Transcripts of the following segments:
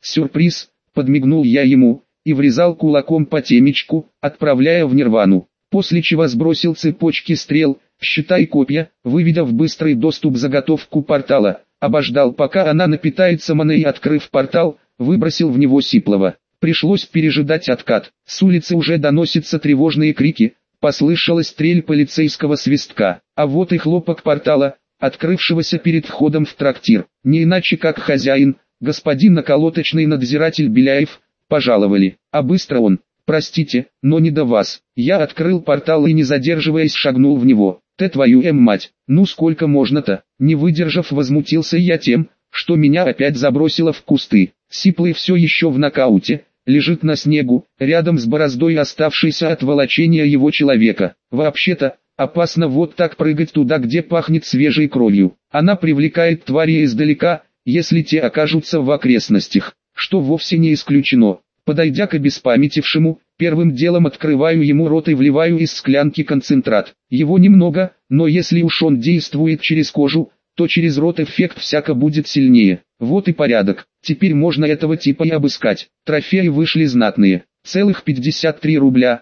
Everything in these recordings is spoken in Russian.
Сюрприз, подмигнул я ему, и врезал кулаком по темечку, отправляя в нирвану. После чего сбросил цепочки стрел, щита и копья, выведя в быстрый доступ заготовку портала, обождал пока она напитается маной и, открыв портал, выбросил в него Сиплова. Пришлось пережидать откат. С улицы уже доносятся тревожные крики, послышалась трель полицейского свистка, а вот и хлопок портала, открывшегося перед входом в трактир. Не иначе как хозяин, господин околоточный надзиратель Беляев, пожаловали. А быстро он, простите, но не до вас. Я открыл портал и не задерживаясь шагнул в него. Ты твою мать, ну сколько можно-то? Не выдержав, возмутился я тем, что меня опять забросило в кусты. Сиплый все еще в нокауте, лежит на снегу, рядом с бороздой оставшейся от волочения его человека. Вообще-то, опасно вот так прыгать туда, где пахнет свежей кровью. Она привлекает твари издалека, если те окажутся в окрестностях, что вовсе не исключено. Подойдя к обеспамятившему, первым делом открываю ему рот и вливаю из склянки концентрат. Его немного, но если уж он действует через кожу, то через рот эффект всяко будет сильнее. Вот и порядок. Теперь можно этого типа и обыскать. Трофеи вышли знатные. Целых 53 рубля,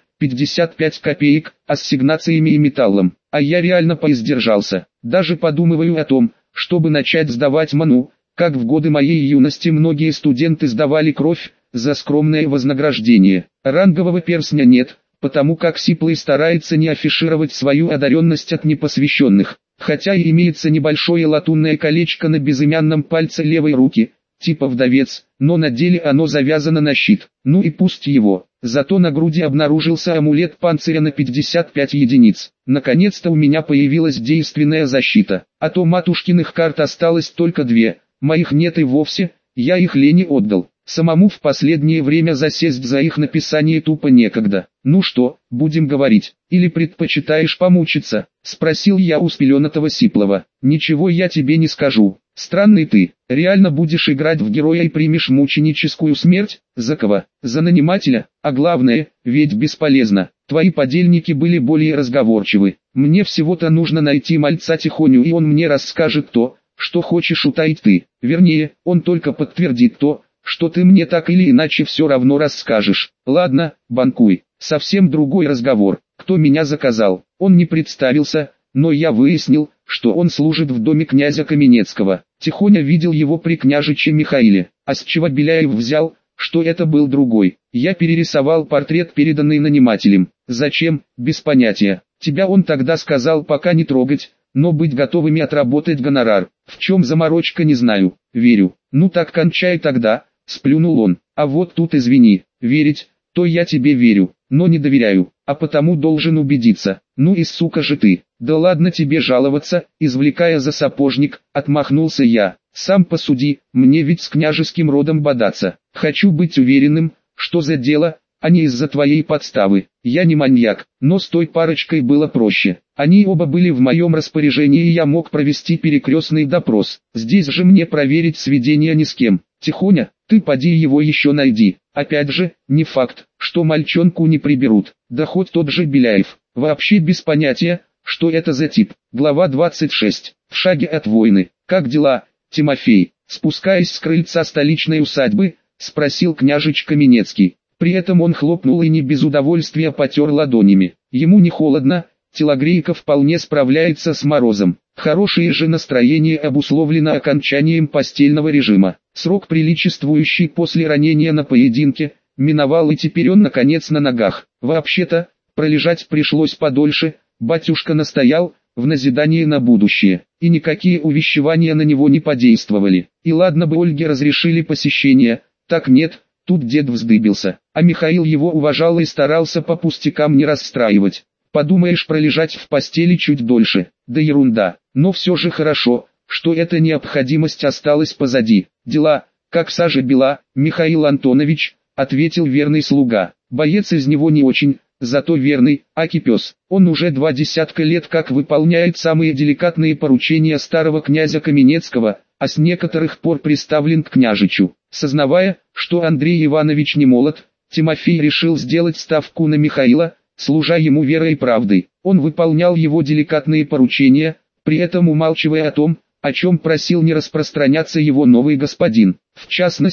55 копеек, ассигнациями и металлом. А я реально поиздержался. Даже подумываю о том, чтобы начать сдавать ману, как в годы моей юности многие студенты сдавали кровь за скромное вознаграждение. Рангового перстня нет, потому как Сиплый старается не афишировать свою одаренность от непосвященных. Хотя и имеется небольшое латунное колечко на безымянном пальце левой руки, типа вдовец, но на деле оно завязано на щит. Ну и пусть его. Зато на груди обнаружился амулет панциря на 55 единиц. Наконец-то у меня появилась действенная защита. А то матушкиных карт осталось только 2, моих нет и вовсе, я их Лене отдал. Самому в последнее время засесть за их написание тупо некогда. Ну что, будем говорить, или предпочитаешь помучиться? Спросил я у спеленатого Сиплова. Ничего я тебе не скажу. Странный ты, реально будешь играть в героя и примешь мученическую смерть? За кого? За нанимателя? А главное, ведь бесполезно. Твои подельники были более разговорчивы. Мне всего-то нужно найти мальца Тихоню, и он мне расскажет то, что хочешь утаить ты. Вернее, он только подтвердит то, что ты мне так или иначе все равно расскажешь. Ладно, банкуй. Совсем другой разговор. Кто меня заказал? Он не представился, но я выяснил, что он служит в доме князя Каменецкого. Тихоня видел его при княжиче Михаиле. А с чего Беляев взял, что это был другой? Я перерисовал портрет, переданный нанимателем. Зачем? Без понятия. Тебя он тогда сказал пока не трогать, но быть готовыми отработать гонорар. В чем заморочка, не знаю. Верю. Ну так кончай тогда. Сплюнул он. А вот тут извини, верить, то я тебе верю, но не доверяю, а потому должен убедиться. Ну и сука же ты. Да ладно тебе жаловаться, извлекая за сапожник, отмахнулся я. Сам посуди, мне ведь с княжеским родом бодаться. Хочу быть уверенным, что за дело, а не из-за твоей подставы. Я не маньяк, но с той парочкой было проще. Они оба были в моем распоряжении, и я мог провести перекрестный допрос. Здесь же мне проверить сведения ни с кем. Тихоня, ты поди его еще найди. Опять же, не факт, что мальчонку не приберут. Да хоть тот же Беляев. Вообще без понятия, что это за тип. Глава 26. В шаге от войны. Как дела, Тимофей? Спускаясь с крыльца столичной усадьбы, спросил княжич Каменецкий. При этом он хлопнул и не без удовольствия потер ладонями. Ему не холодно, телогрейка вполне справляется с морозом. Хорошее же настроение обусловлено окончанием постельного режима. Срок, приличествующий после ранения на поединке, миновал, и теперь он наконец на ногах. Вообще-то, пролежать пришлось подольше, батюшка настоял, в назидание на будущее. И никакие увещевания на него не подействовали. И ладно бы Ольге разрешили посещение, так нет, тут дед вздыбился. А Михаил его уважал и старался по пустякам не расстраивать. Подумаешь, пролежать в постели чуть дольше, да ерунда. Но все же хорошо, что эта необходимость осталась позади. Дела, как сажа бела, Михаил Антонович, ответил верный слуга. Боец из него не очень, зато верный, аки пес. Он уже 20 лет как выполняет самые деликатные поручения старого князя Каменецкого, а с некоторых пор приставлен к княжичу. Сознавая, что Андрей Иванович не молод, Тимофей решил сделать ставку на Михаила, служа ему верой и правдой. Он выполнял его деликатные поручения, при этом умалчивая о том, о чем просил не распространяться его новый господин. В частности,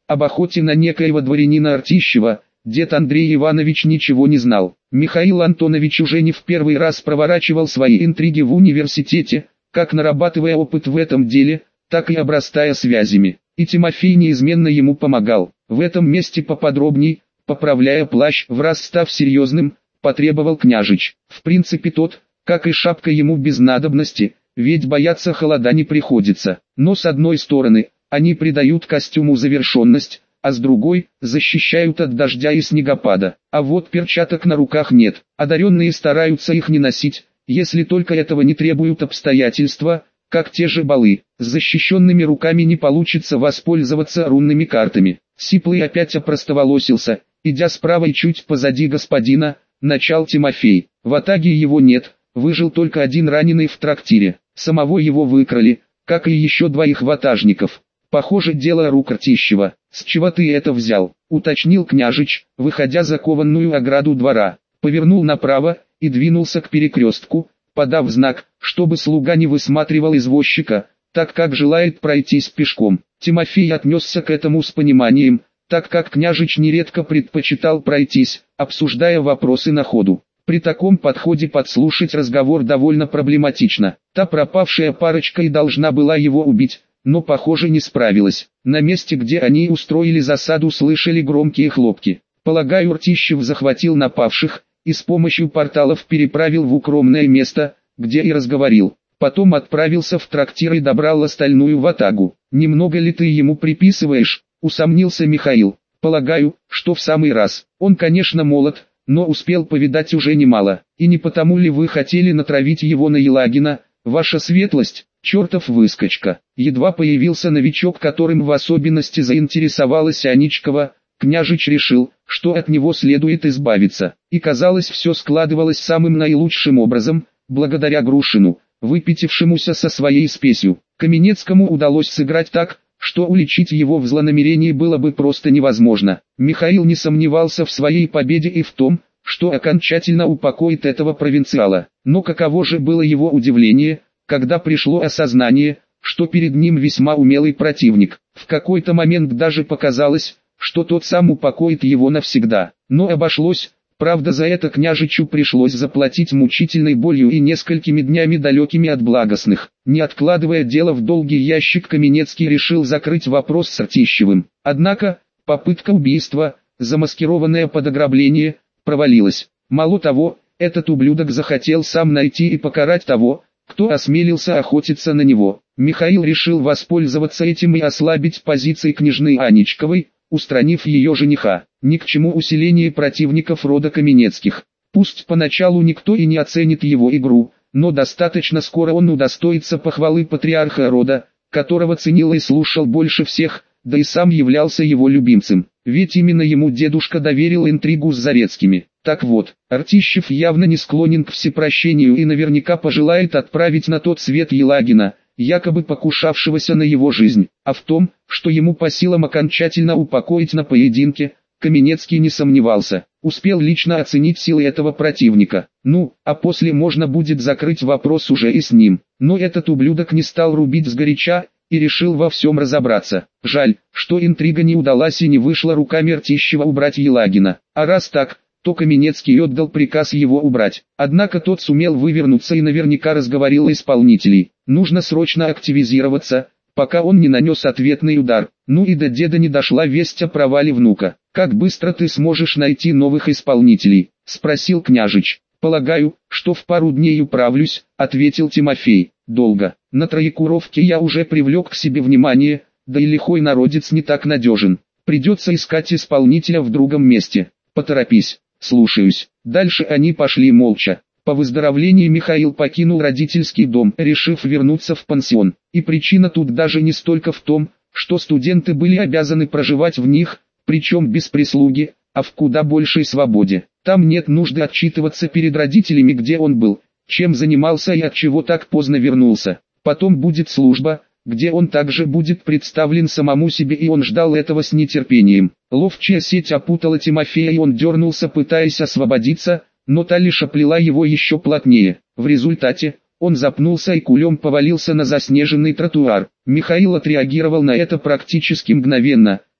Об охоте на некоего дворянина Артищева дед Андрей Иванович ничего не знал. Михаил Антонович уже не в первый раз проворачивал свои интриги в университете, как нарабатывая опыт в этом деле, так и обрастая связями. И Тимофей неизменно ему помогал. В этом месте поподробней, поправляя плащ, враз став серьезным, потребовал княжич. В принципе тот, как и шапка, ему без надобности, ведь бояться холода не приходится. Но с одной стороны, они придают костюму завершенность, а с другой, защищают от дождя и снегопада. А вот перчаток на руках нет. Одаренные стараются их не носить, если только этого не требуют обстоятельства, как те же балы. С защищенными руками не получится воспользоваться рунными картами. Сиплый опять опростоволосился, идя справа и чуть позади господина, начал Тимофей. В атаге его нет, выжил только один раненый в трактире. Самого его выкрали, как и еще двоих ватажников. Похоже, дело рук Артищева. «С чего ты это взял?» — уточнил княжич, выходя за кованную ограду двора. Повернул направо и двинулся к перекрестку, подав знак, чтобы слуга не высматривал извозчика, так как желает пройтись пешком. Тимофей отнесся к этому с пониманием, так как княжич нередко предпочитал пройтись, обсуждая вопросы на ходу. При таком подходе подслушать разговор довольно проблематично. Та пропавшая парочка и должна была его убить, но, похоже, не справилась. На месте, где они устроили засаду, слышали громкие хлопки. Полагаю, Артищев захватил напавших и с помощью порталов переправил в укромное место, где и разговорил. Потом отправился в трактир и добрал остальную ватагу. «Немного ли ты ему приписываешь?» — усомнился Михаил. «Полагаю, что в самый раз. Он, конечно, молод, но успел повидать уже немало. И не потому ли вы хотели натравить его на Елагина, ваша светлость?» «Чертов выскочка!» Едва появился новичок, которым в особенности заинтересовалась Аничкова, княжич решил, что от него следует избавиться. И казалось, все складывалось самым наилучшим образом, благодаря Грушину, выпятившемуся со своей спесью. Каменецкому удалось сыграть так, что уличить его в злонамерении было бы просто невозможно. Михаил не сомневался в своей победе и в том, что окончательно упокоит этого провинциала. Но каково же было его удивление, когда пришло осознание, что перед ним весьма умелый противник. В какой-то момент даже показалось, что тот сам упокоит его навсегда. Но обошлось, правда, за это княжичу пришлось заплатить мучительной болью и несколькими днями далекими от благостных. Не откладывая дело в долгий ящик, Каменецкий решил закрыть вопрос с Артищевым. Однако, попытка убийства, замаскированная под ограбление, провалилась. Мало того, этот ублюдок захотел сам найти и покарать того, кто осмелился охотиться на него. Михаил решил воспользоваться этим и ослабить позиции княжны Аничковой, устранив ее жениха. Ни к чему усиление противников рода Каменецких. Пусть поначалу никто и не оценит его игру, но достаточно скоро он удостоится похвалы патриарха рода, которого ценил и слушал больше всех, да и сам являлся его любимцем. Ведь именно ему дедушка доверил интригу с Зарецкими. Так вот, Артищев явно не склонен к всепрощению и наверняка пожелает отправить на тот свет Елагина, якобы покушавшегося на его жизнь. А в том, что ему по силам окончательно упокоить на поединке, Каменецкий не сомневался. Успел лично оценить силы этого противника. Ну, а после можно будет закрыть вопрос уже и с ним. Но этот ублюдок не стал рубить сгоряча и решил во всем разобраться. Жаль, что интрига не удалась и не вышла руками Артищева убрать Елагина. А раз так, то Каменецкий отдал приказ его убрать. Однако тот сумел вывернуться и наверняка разговорил исполнителей. Нужно срочно активизироваться, пока он не нанес ответный удар. Ну и до деда не дошла весть о провале внука. «Как быстро ты сможешь найти новых исполнителей?» — спросил княжич. «Полагаю, что в пару дней управлюсь», — ответил Тимофей. «Долго. На троекуровке я уже привлек к себе внимание, да и лихой народец не так надежен. Придется искать исполнителя в другом месте. Поторопись». «Слушаюсь». Дальше они пошли молча. По выздоровлении Михаил покинул родительский дом, решив вернуться в пансион. И причина тут даже не столько в том, что студенты были обязаны проживать в них, причем без прислуги, а в куда большей свободе. Там нет нужды отчитываться перед родителями, где он был, чем занимался и от чего так поздно вернулся. Потом будет служба, где он также будет представлен самому себе, и он ждал этого с нетерпением. Ловчая сеть опутала Тимофея, и он дернулся, пытаясь освободиться, но та лишь оплела его еще плотнее. В результате, он запнулся и кулем повалился на заснеженный тротуар. Михаил отреагировал на это практически мгновенно,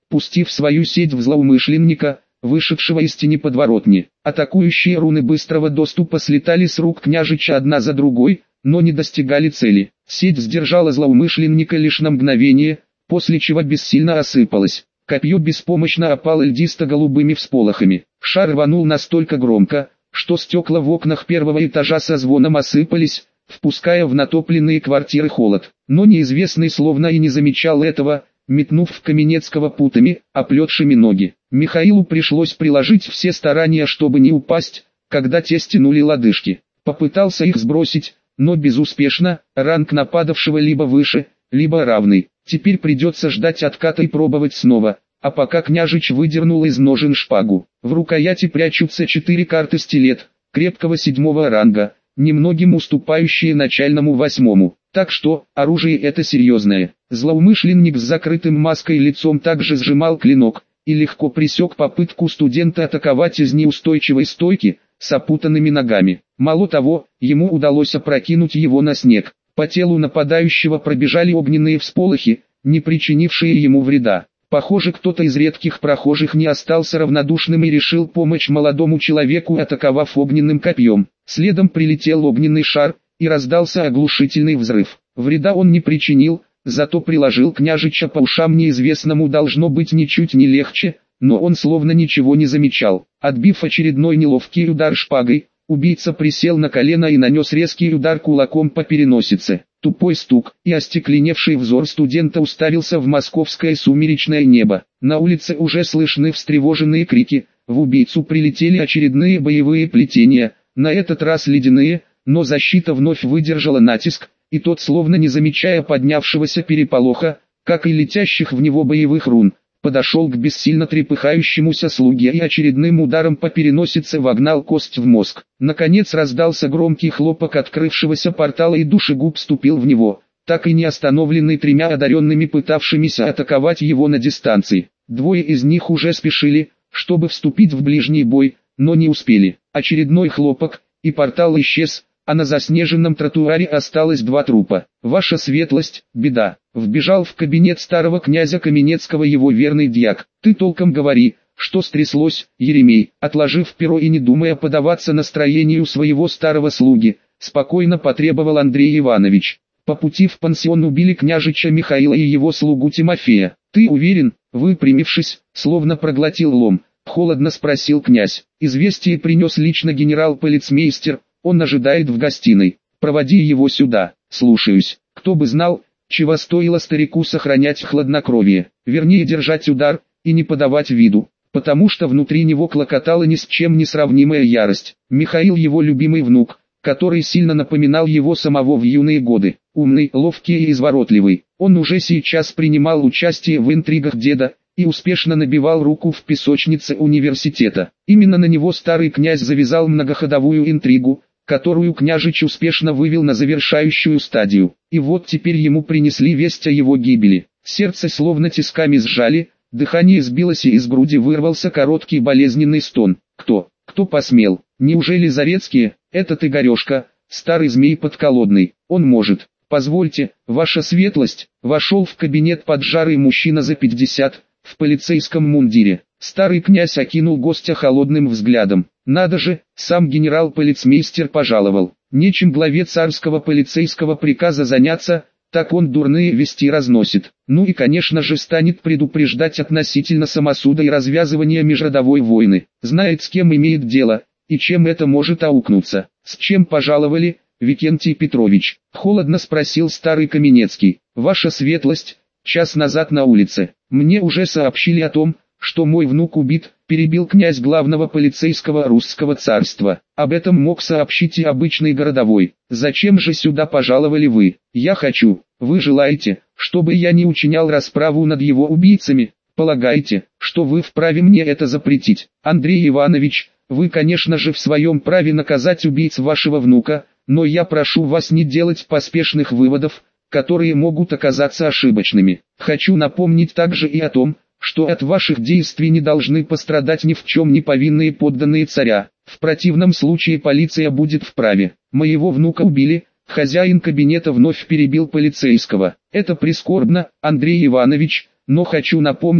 пустив свою сеть в злоумышленника, вышедшего из тени подворотни. Атакующие руны быстрого доступа слетали с рук княжича одна за другой, но не достигали цели. Сеть сдержала злоумышленника лишь на мгновение, после чего бессильно осыпалась. Копье беспомощно опало льдисто-голубыми всполохами. Шар рванул настолько громко, что стекла в окнах первого этажа со звоном осыпались, впуская в натопленные квартиры холод. Но неизвестный словно и не замечал этого, метнув в Каменецкого путами, оплетшими ноги. Михаилу пришлось приложить все старания, чтобы не упасть, когда те стянули лодыжки. Попытался их сбросить, но безуспешно, ранг нападавшего либо выше, либо равный. Теперь придется ждать отката и пробовать снова. А пока княжич выдернул из ножен шпагу. В рукояти прячутся 4 карты стилет, крепкого 7-го ранга, немногим уступающие начальному 8-му. Так что, оружие это серьезное. Злоумышленник с закрытым маской лицом также сжимал клинок, и легко пресек попытку студента атаковать из неустойчивой стойки, с опутанными ногами. Мало того, ему удалось опрокинуть его на снег. По телу нападающего пробежали огненные всполохи, не причинившие ему вреда. Похоже, кто-то из редких прохожих не остался равнодушным и решил помочь молодому человеку, атаковав огненным копьем. Следом прилетел огненный шар, и раздался оглушительный взрыв. Вреда он не причинил, зато приложил княжича по ушам неизвестному должно быть ничуть не легче, но он словно ничего не замечал. Отбив очередной неловкий удар шпагой, убийца присел на колено и нанес резкий удар кулаком по переносице. Тупой стук, и остекленевший взор студента уставился в московское сумеречное небо. На улице уже слышны встревоженные крики, в убийцу прилетели очередные боевые плетения, на этот раз ледяные, но защита вновь выдержала натиск, и тот, словно не замечая поднявшегося переполоха, как и летящих в него боевых рун, подошел к бессильно трепыхающемуся слуге и очередным ударом по переносице вогнал кость в мозг. Наконец раздался громкий хлопок открывшегося портала, и душегуб вступил в него, так и не остановленный 3 одаренными, пытавшимися атаковать его на дистанции. 2 из них уже спешили, чтобы вступить в ближний бой, но не успели. Очередной хлопок, и портал исчез, а на заснеженном тротуаре осталось 2 трупа. «Ваша светлость, беда!» Вбежал в кабинет старого князя Каменецкого его верный дьяк. «Ты толком говори, что стряслось, Еремей?» Отложив перо и не думая подаваться настроению своего старого слуги, спокойно потребовал Андрей Иванович. «По пути в пансион убили княжича Михаила и его слугу Тимофея. Ты уверен?» Выпрямившись, словно проглотил лом, холодно спросил князь. «Известие принес лично генерал-полицмейстер. Он ожидает в гостиной. Проводи его сюда». «Слушаюсь». Кто бы знал, чего стоило старику сохранять хладнокровие, вернее держать удар, и не подавать виду, потому что внутри него клокотала ни с чем не сравнимая ярость. Михаил его любимый внук, который сильно напоминал его самого в юные годы, умный, ловкий и изворотливый. Он уже сейчас принимал участие в интригах деда, и успешно набивал руку в песочнице университета. Именно на него старый князь завязал многоходовую интригу, которую княжич успешно вывел на завершающую стадию. И вот теперь ему принесли весть о его гибели. Сердце словно тисками сжали, дыхание сбилось и из груди вырвался короткий болезненный стон. Кто посмел? Неужели Зарецкие? Этот Игорешка, старый змей подколодный. Он может. Позвольте, ваша светлость. Вошел в кабинет поджарый мужчина за 50, в полицейском мундире. Старый князь окинул гостя холодным взглядом. Надо же, сам генерал-полицмейстер пожаловал. Нечем главе царского полицейского приказа заняться, так он дурные вести разносит. Ну и конечно же станет предупреждать относительно самосуда и развязывания межродовой войны. Знает, с кем имеет дело, и чем это может аукнуться. «С чем пожаловали, Викентий Петрович?» — холодно спросил старый Каменецкий. «Ваша светлость, час назад на улице. Мне уже сообщили о том, что мой внук убит», — перебил князь главного полицейского русского царства. «Об этом мог сообщить и обычный городовой. Зачем же сюда пожаловали вы? Я хочу. Вы желаете, чтобы я не учинял расправу над его убийцами? Полагаете, что вы вправе мне это запретить? Андрей Иванович, вы, конечно же, в своем праве наказать убийц вашего внука, но я прошу вас не делать поспешных выводов, которые могут оказаться ошибочными. Хочу напомнить также и о том, что от ваших действий не должны пострадать ни в чем не повинные подданные царя. В противном случае полиция будет вправе. Моего внука убили». Хозяин кабинета вновь перебил полицейского. «Это прискорбно, Андрей Иванович, но хочу напомнить,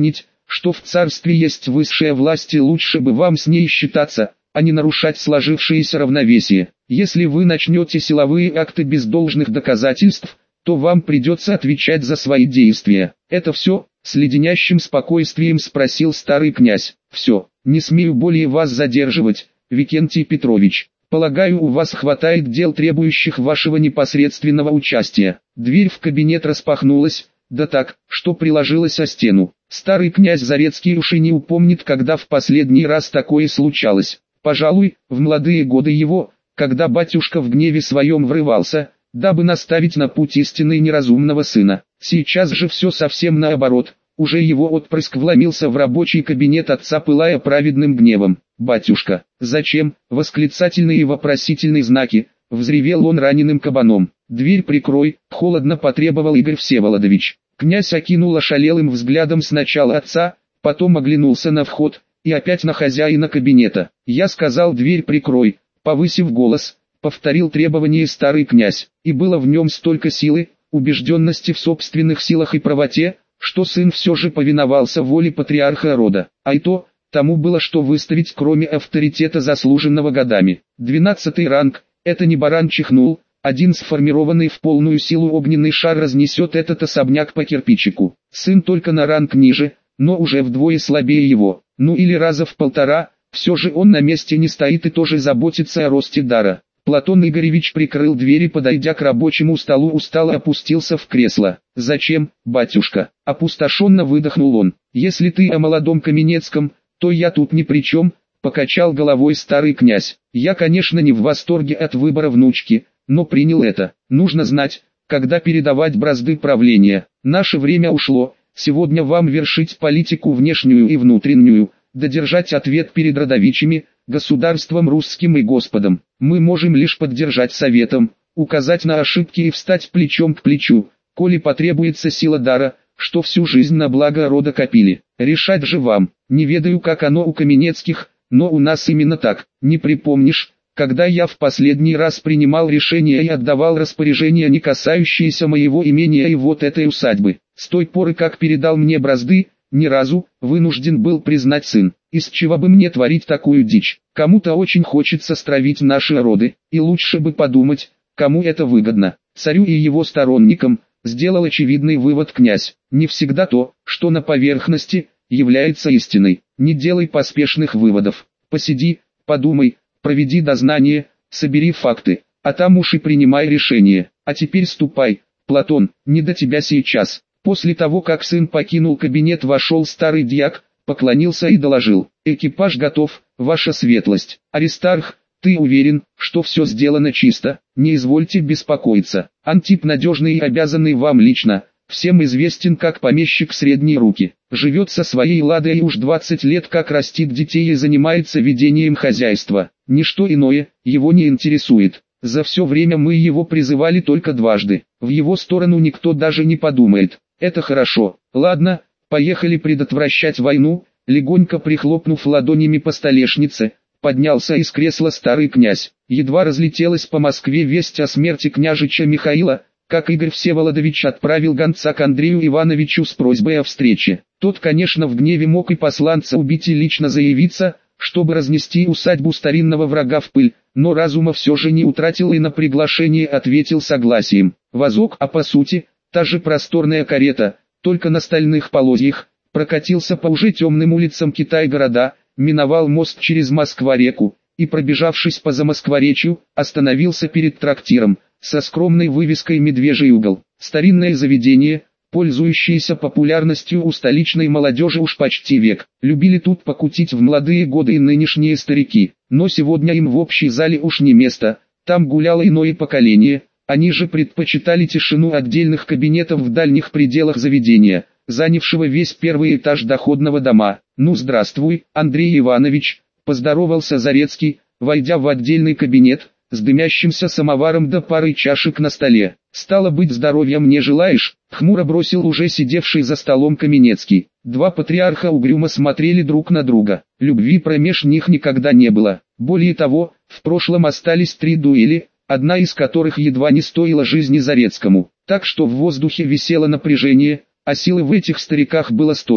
что в царстве есть высшая власть и лучше бы вам с ней считаться, а не нарушать сложившееся равновесие. Если вы начнете силовые акты без должных доказательств, то вам придется отвечать за свои действия. Это все? С леденящим спокойствием спросил старый князь. Все, не смею более вас задерживать, Викентий Петрович. Полагаю, у вас хватает дел, требующих вашего непосредственного участия. Дверь в кабинет распахнулась, да так, что приложилась о стену. Старый князь Зарецкий уж и не упомнит, когда в последний раз такое случалось. Пожалуй, в молодые годы его, когда батюшка в гневе своем врывался, дабы наставить на путь истинный неразумного сына. Сейчас же все совсем наоборот. Уже его отпрыск вломился в рабочий кабинет отца, пылая праведным гневом. «Батюшка, зачем?» Восклицательные и вопросительные знаки. Взревел он раненым кабаном. «Дверь прикрой», — холодно потребовал Игорь Всеволодович. Князь окинул ошалелым взглядом сначала отца, потом оглянулся на вход, и опять на хозяина кабинета. «Я сказал, дверь прикрой», — повысив голос, повторил требование старый князь. И было в нем столько силы, убежденности в собственных силах и правоте, что сын все же повиновался воле патриарха рода. А и то, тому было что выставить, кроме авторитета, заслуженного годами. 12-й ранг, это не баран чихнул, один сформированный в полную силу огненный шар разнесет этот особняк по кирпичику. Сын только на ранг ниже, но уже вдвое слабее его, ну или раза в полтора, все же он на месте не стоит и тоже заботится о росте дара. Платон Игоревич прикрыл дверь и, подойдя к рабочему столу, устало опустился в кресло. «Зачем, батюшка?» — опустошенно выдохнул он. «Если ты о молодом Каменецком, то я тут ни при чем», — покачал головой старый князь. «Я, конечно, не в восторге от выбора внучки, но принял это. Нужно знать, когда передавать бразды правления. Наше время ушло, сегодня вам вершить политику внешнюю и внутреннюю, додержать ответ перед родовичами, государством русским и Господом. Мы можем лишь поддержать советом, указать на ошибки и встать плечом к плечу, коли потребуется сила дара, что всю жизнь на благо рода копили. Решать же вам. Не ведаю, как оно у Каменецких, но у нас именно так. Не припомнишь, когда я в последний раз принимал решения и отдавал распоряжения, не касающиеся моего имения и вот этой усадьбы. С той поры, как передал мне бразды, ни разу, вынужден был признать сын. Из чего бы мне творить такую дичь? Кому-то очень хочется стравить наши роды, и лучше бы подумать, кому это выгодно. Царю и его сторонникам, сделал очевидный вывод князь. Не всегда то, что на поверхности, является истиной. Не делай поспешных выводов. Посиди, подумай, проведи дознание, собери факты, а там уж и принимай решение. А теперь ступай, Платон, не до тебя сейчас. После того, как сын покинул кабинет, вошел старый дьяк, поклонился и доложил: «Экипаж готов, ваша светлость. Аристарх, ты уверен, что все сделано чисто? Не извольте беспокоиться. Антип надежный и обязанный вам лично, всем известен как помещик средней руки. Живет со своей ладой и уж 20 лет как растит детей и занимается ведением хозяйства. Ничто иное его не интересует. За все время мы его призывали только дважды. В его сторону никто даже не подумает. Это хорошо. Ладно, поехали предотвращать войну». Легонько прихлопнув ладонями по столешнице, поднялся из кресла старый князь. Едва разлетелась по Москве весть о смерти княжича Михаила, как Игорь Всеволодович отправил гонца к Андрею Ивановичу с просьбой о встрече. Тот, конечно, в гневе мог и посланца убить и лично заявиться, чтобы разнести усадьбу старинного врага в пыль, но разума все же не утратил и на приглашение ответил согласием. Возок, а по сути, та же просторная карета, только на стальных полозьях, прокатился по уже темным улицам Китай-города, миновал мост через Москва-реку, и, пробежавшись по Замоскворечью, остановился перед трактиром, со скромной вывеской «Медвежий угол». Старинное заведение, пользующееся популярностью у столичной молодежи уж почти век. Любили тут покутить в молодые годы и нынешние старики, но сегодня им в общей зале уж не место, там гуляло иное поколение, они же предпочитали тишину отдельных кабинетов в дальних пределах заведения, занявшего весь первый этаж доходного дома. «Ну здравствуй, Андрей Иванович», — поздоровался Зарецкий, войдя в отдельный кабинет, с дымящимся самоваром да парой чашек на столе. «Стало быть, здоровья мне желаешь?» — хмуро бросил уже сидевший за столом Каменецкий. Два патриарха угрюмо смотрели друг на друга. Любви промеж них никогда не было. Более того, в прошлом остались 3 дуэли, одна из которых едва не стоила жизни Зарецкому. Так что в воздухе висело напряжение, а силы в этих стариках было столько,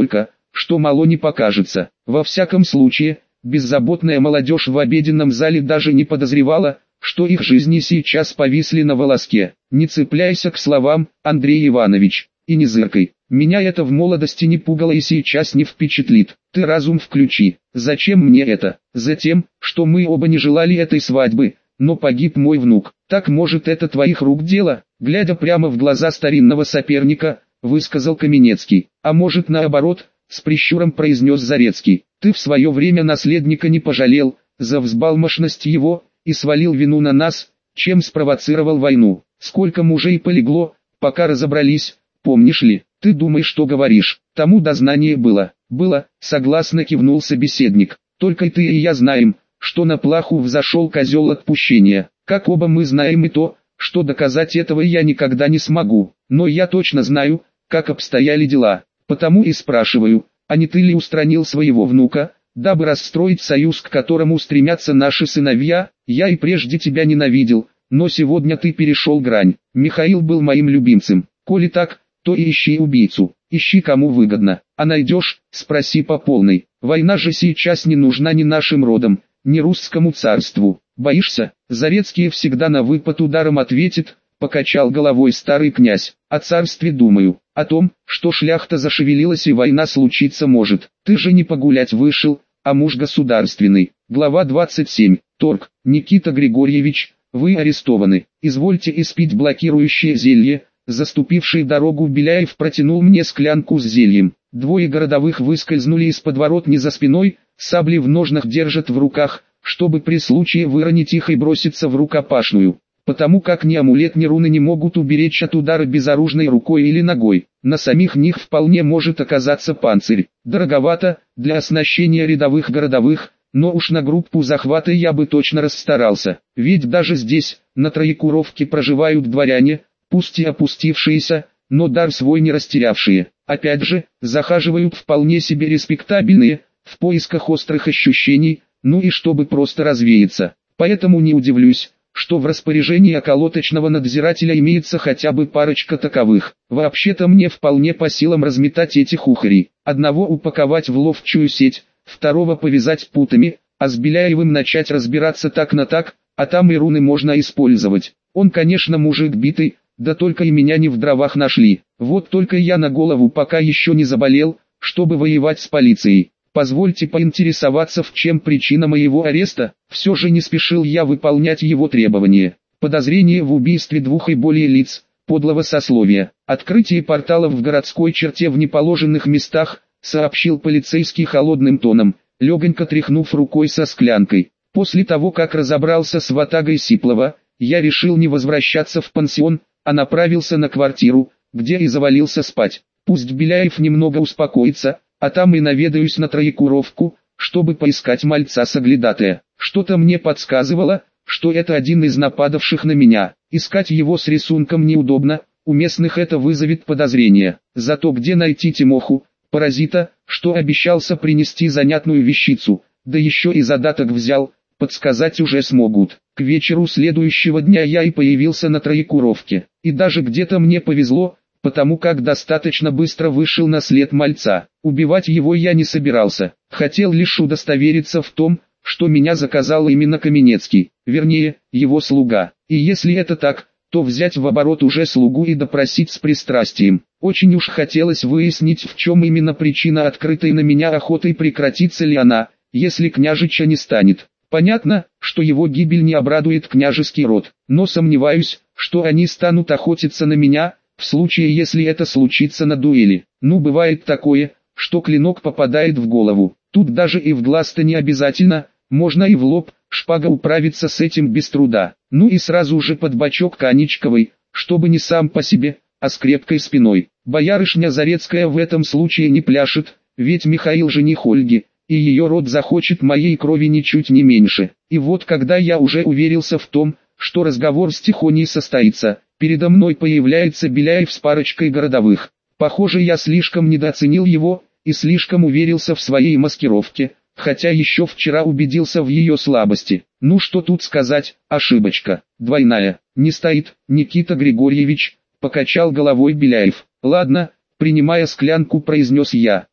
что мало не покажется. Во всяком случае, беззаботная молодежь в обеденном зале даже не подозревала, что их жизни сейчас повисли на волоске. Не цепляйся к словам, Андрей Иванович, и не зыркай. Меня это в молодости не пугало и сейчас не впечатлит. Ты разум включи. Зачем мне это? Затем, что мы оба не желали этой свадьбы, но погиб мой внук. Так может это твоих рук дело? Глядя прямо в глаза старинного соперника, высказал Каменецкий. А может наоборот, с прищуром произнес Зарецкий. Ты в свое время наследника не пожалел, за взбалмошность его, и свалил вину на нас, чем спровоцировал войну. Сколько мужей полегло, пока разобрались, помнишь ли? Ты думаешь, что говоришь? Тому дознание было. Было, согласно кивнул собеседник. Только ты и я знаем, что на плаху взошел козел отпущения. Как оба мы знаем и то, что доказать этого я никогда не смогу. Но я точно знаю, как обстояли дела. Потому и спрашиваю, а не ты ли устранил своего внука, дабы расстроить союз, к которому стремятся наши сыновья? Я и прежде тебя ненавидел, но сегодня ты перешел грань. Михаил был моим любимцем. Коли так, то и ищи убийцу, ищи кому выгодно, а найдешь, спроси по полной. Война же сейчас не нужна ни нашим родам, ни русскому царству. Боишься? Зарецкий всегда на выпад ударом ответит, покачал головой старый князь. О царстве думаю, о том, что шляхта зашевелилась и война случиться может. Ты же не погулять вышел, а муж государственный. Глава 27. Торг. Никита Григорьевич, вы арестованы. Извольте испить блокирующее зелье. Заступивший дорогу Беляев протянул мне склянку с зельем. Двое городовых выскользнули из подворотни за спиной, сабли в ножнах держат в руках, чтобы при случае выронить их и броситься в рукопашную. Потому как ни амулет, ни руны не могут уберечь от удара безоружной рукой или ногой. На самих них вполне может оказаться панцирь. Дороговато, для оснащения рядовых городовых, но уж на группу захвата я бы точно расстарался. Ведь даже здесь, на Троекуровке проживают дворяне, пусть и опустившиеся, но дар свой не растерявшие. Опять же, захаживают вполне себе респектабельные, в поисках острых ощущений, ну и чтобы просто развеяться. Поэтому не удивлюсь, что в распоряжении околоточного надзирателя имеется хотя бы парочка таковых. Вообще-то мне вполне по силам разметать этих ухарей. Одного упаковать в ловчую сеть, второго повязать путами, а с Беляевым начать разбираться так на так, а там и руны можно использовать. Он, конечно, мужик битый, да только и меня не в дровах нашли. Вот только я на голову пока еще не заболел, чтобы воевать с полицией. Позвольте поинтересоваться, в чем причина моего ареста. Все же не спешил я выполнять его требования. Подозрение в убийстве двух и более лиц, подлого сословия. Открытие порталов в городской черте в неположенных местах, сообщил полицейский холодным тоном, легонько тряхнув рукой со склянкой. После того, как разобрался с ватагой Сиплова, я решил не возвращаться в пансион, а направился на квартиру, где и завалился спать. Пусть Беляев немного успокоится, а там и наведаюсь на Троекуровку, чтобы поискать мальца-соглядатая. Что-то мне подсказывало, что это один из нападавших на меня. Искать его с рисунком неудобно, у местных это вызовет подозрение. Зато где найти Тимоху, паразита, что обещался принести занятную вещицу, да еще и задаток взял, подсказать уже смогут. К вечеру следующего дня я и появился на Троекуровке. И даже где-то мне повезло, потому как достаточно быстро вышел на след мальца. Убивать его я не собирался, хотел лишь удостовериться в том, что меня заказал именно Каменецкий, вернее, его слуга. И если это так, то взять в оборот уже слугу и допросить с пристрастием. Очень уж хотелось выяснить, в чем именно причина открытой на меня охоты и прекратится ли она, если княжича не станет. Понятно, что его гибель не обрадует княжеский род, но сомневаюсь, что они станут охотиться на меня, в случае если это случится на дуэли. Ну, бывает такое, что клинок попадает в голову. Тут даже и в глаз-то не обязательно, можно и в лоб, шпага управится с этим без труда. Ну и сразу же под бочок коньячковой, чтобы не сам по себе, а с крепкой спиной. Боярышня Зарецкая в этом случае не пляшет, ведь Михаил жених Ольги, и ее род захочет моей крови ничуть не меньше. И вот когда я уже уверился в том, что разговор с Тихоней состоится, передо мной появляется Беляев с парочкой городовых. Похоже, я слишком недооценил его, и слишком уверился в своей маскировке, хотя еще вчера убедился в ее слабости. Ну что тут сказать, ошибочка, двойная. Не стоит, Никита Григорьевич, покачал головой Беляев. Ладно, принимая склянку, произнес я.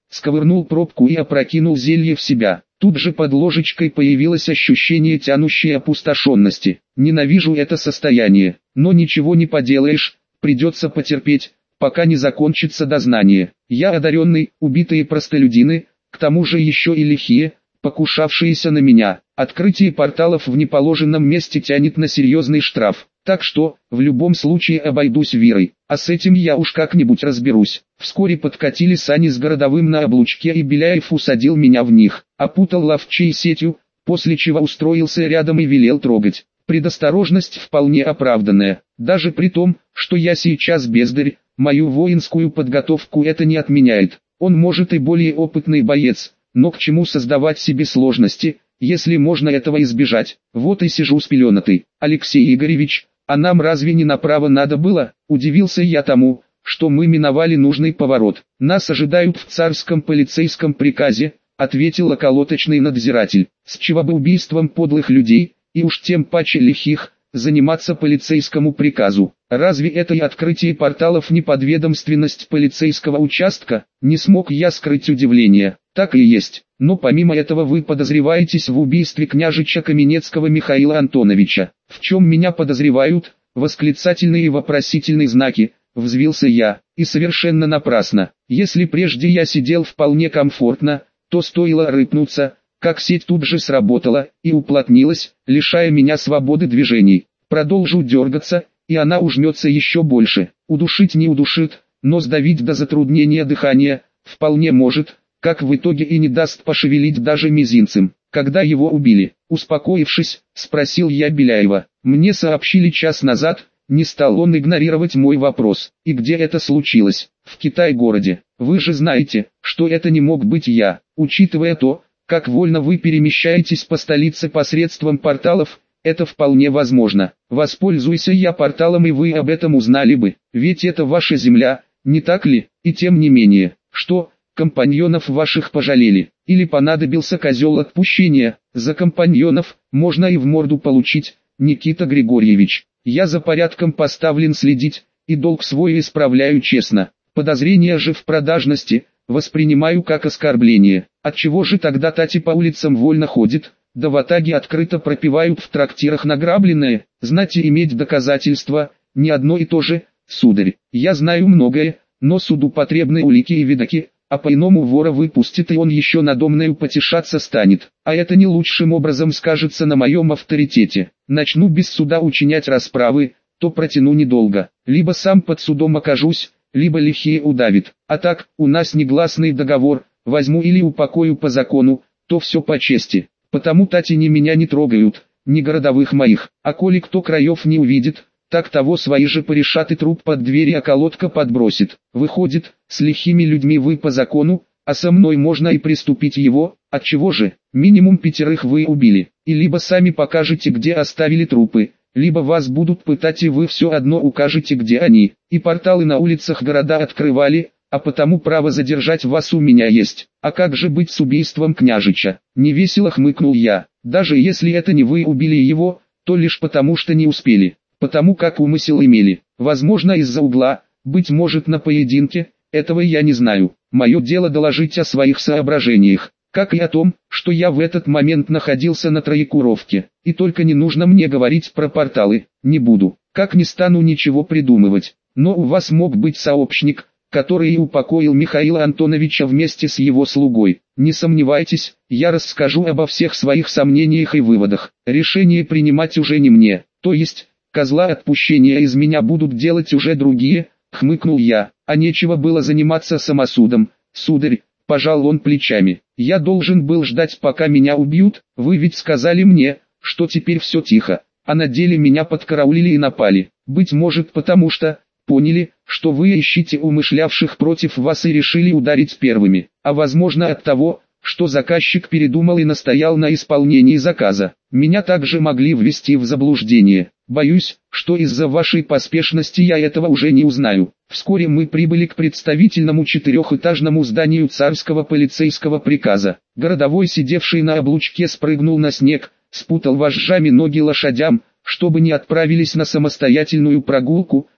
сковырнул пробку и опрокинул зелье в себя. Тут же под ложечкой появилось ощущение тянущей опустошенности. Ненавижу это состояние, но ничего не поделаешь, придется потерпеть, пока не закончится дознание. Я одаренный, убитые простолюдины, к тому же еще и лихие, покушавшиеся на меня. Открытие порталов в неположенном месте тянет на серьезный штраф. Так что, в любом случае обойдусь Вирой, а с этим я уж как-нибудь разберусь. Вскоре подкатили сани с городовым на облучке, и Беляев усадил меня в них, опутал ловчей сетью, после чего устроился рядом и велел трогать. Предосторожность вполне оправданная, даже при том, что я сейчас бездарь, мою воинскую подготовку это не отменяет. Он может и более опытный боец, но к чему создавать себе сложности, если можно этого избежать? Вот и сижу спеленатый. Алексей Игоревич, а нам разве не направо надо было? Удивился я тому, что мы миновали нужный поворот. Нас ожидают в царском полицейском приказе, ответил околоточный надзиратель. С чего бы убийством подлых людей, и уж тем паче лихих, заниматься полицейскому приказу? Разве это и открытие порталов не подведомственность полицейского участка? Не смог я скрыть удивление. Так и есть. Но помимо этого вы подозреваетесь в убийстве княжича Каменецкого Михаила Антоновича. В чем меня подозревают? Восклицательные и вопросительные знаки, взвился я, и совершенно напрасно. Если прежде я сидел вполне комфортно, то стоило рыпнуться, как сеть тут же сработала и уплотнилась, лишая меня свободы движений. Продолжу дергаться, и она ужмется еще больше. Удушить не удушит, но сдавить до затруднения дыхания вполне может, как в итоге и не даст пошевелить даже мизинцем. Когда его убили, успокоившись, спросил я Беляева. Мне сообщили час назад, не стал он игнорировать мой вопрос. И где это случилось? В Китай-городе. Вы же знаете, что это не мог быть я. Учитывая то, как вольно вы перемещаетесь по столице посредством порталов, это вполне возможно. Воспользуйся я порталом, и вы об этом узнали бы. Ведь это ваша земля, не так ли? И тем не менее, что... Компаньонов ваших пожалели, или понадобился козел отпущения? За компаньонов можно и в морду получить, Никита Григорьевич. Я за порядком поставлен следить, и долг свой исправляю честно. Подозрения же в продажности воспринимаю как оскорбление. Отчего же тогда Тати по улицам вольно ходит, да в атаге открыто пропивают в трактирах награбленное? Знать и иметь доказательства – не одно и то же, сударь. Я знаю многое, но суду потребны улики и видаки. А по-иному вора выпустит, и он еще надо мною потешаться станет. А это не лучшим образом скажется на моем авторитете. Начну без суда учинять расправы, то протяну недолго. Либо сам под судом окажусь, либо лихие удавит. А так, у нас негласный договор, возьму или упокою по закону, то все по чести. Потому Тати ни меня не трогают, ни городовых моих. А коли кто краев не увидит, так того свои же порешат и труп под двери околотка подбросит. Выходит, с лихими людьми вы по закону, а со мной можно и приступить его. Отчего же? Минимум 5 вы убили, и либо сами покажете, где оставили трупы, либо вас будут пытать, и вы все одно укажете, где они. И порталы на улицах города открывали, а потому право задержать вас у меня есть. А как же быть с убийством княжича? Невесело хмыкнул я. Даже если это не вы убили его, то лишь потому, что не успели. Потому как умысел имели, возможно из-за угла, быть может на поединке, этого я не знаю. Мое дело доложить о своих соображениях, как и о том, что я в этот момент находился на траекуровке. И только не нужно мне говорить про порталы, не буду, как не стану ничего придумывать. Но у вас мог быть сообщник, который и упокоил Михаила Антоновича вместе с его слугой. Не сомневайтесь, я расскажу обо всех своих сомнениях и выводах. Решение принимать уже не мне, то есть... Козла отпущения из меня будут делать уже другие, хмыкнул я, а нечего было заниматься самосудом, сударь, пожал он плечами. Я должен был ждать, пока меня убьют, вы ведь сказали мне, что теперь все тихо, а на деле меня подкараулили и напали. Быть может потому что, поняли, что вы ищете умышлявших против вас и решили ударить первыми, а возможно от того, что заказчик передумал и настоял на исполнении заказа. Меня также могли ввести в заблуждение. Боюсь, что из-за вашей поспешности я этого уже не узнаю. Вскоре мы прибыли к представительному 4-этажному зданию царского полицейского приказа. Городовой, сидевший на облучке, спрыгнул на снег, спутал вожжами ноги лошадям, чтобы не отправились на самостоятельную прогулку,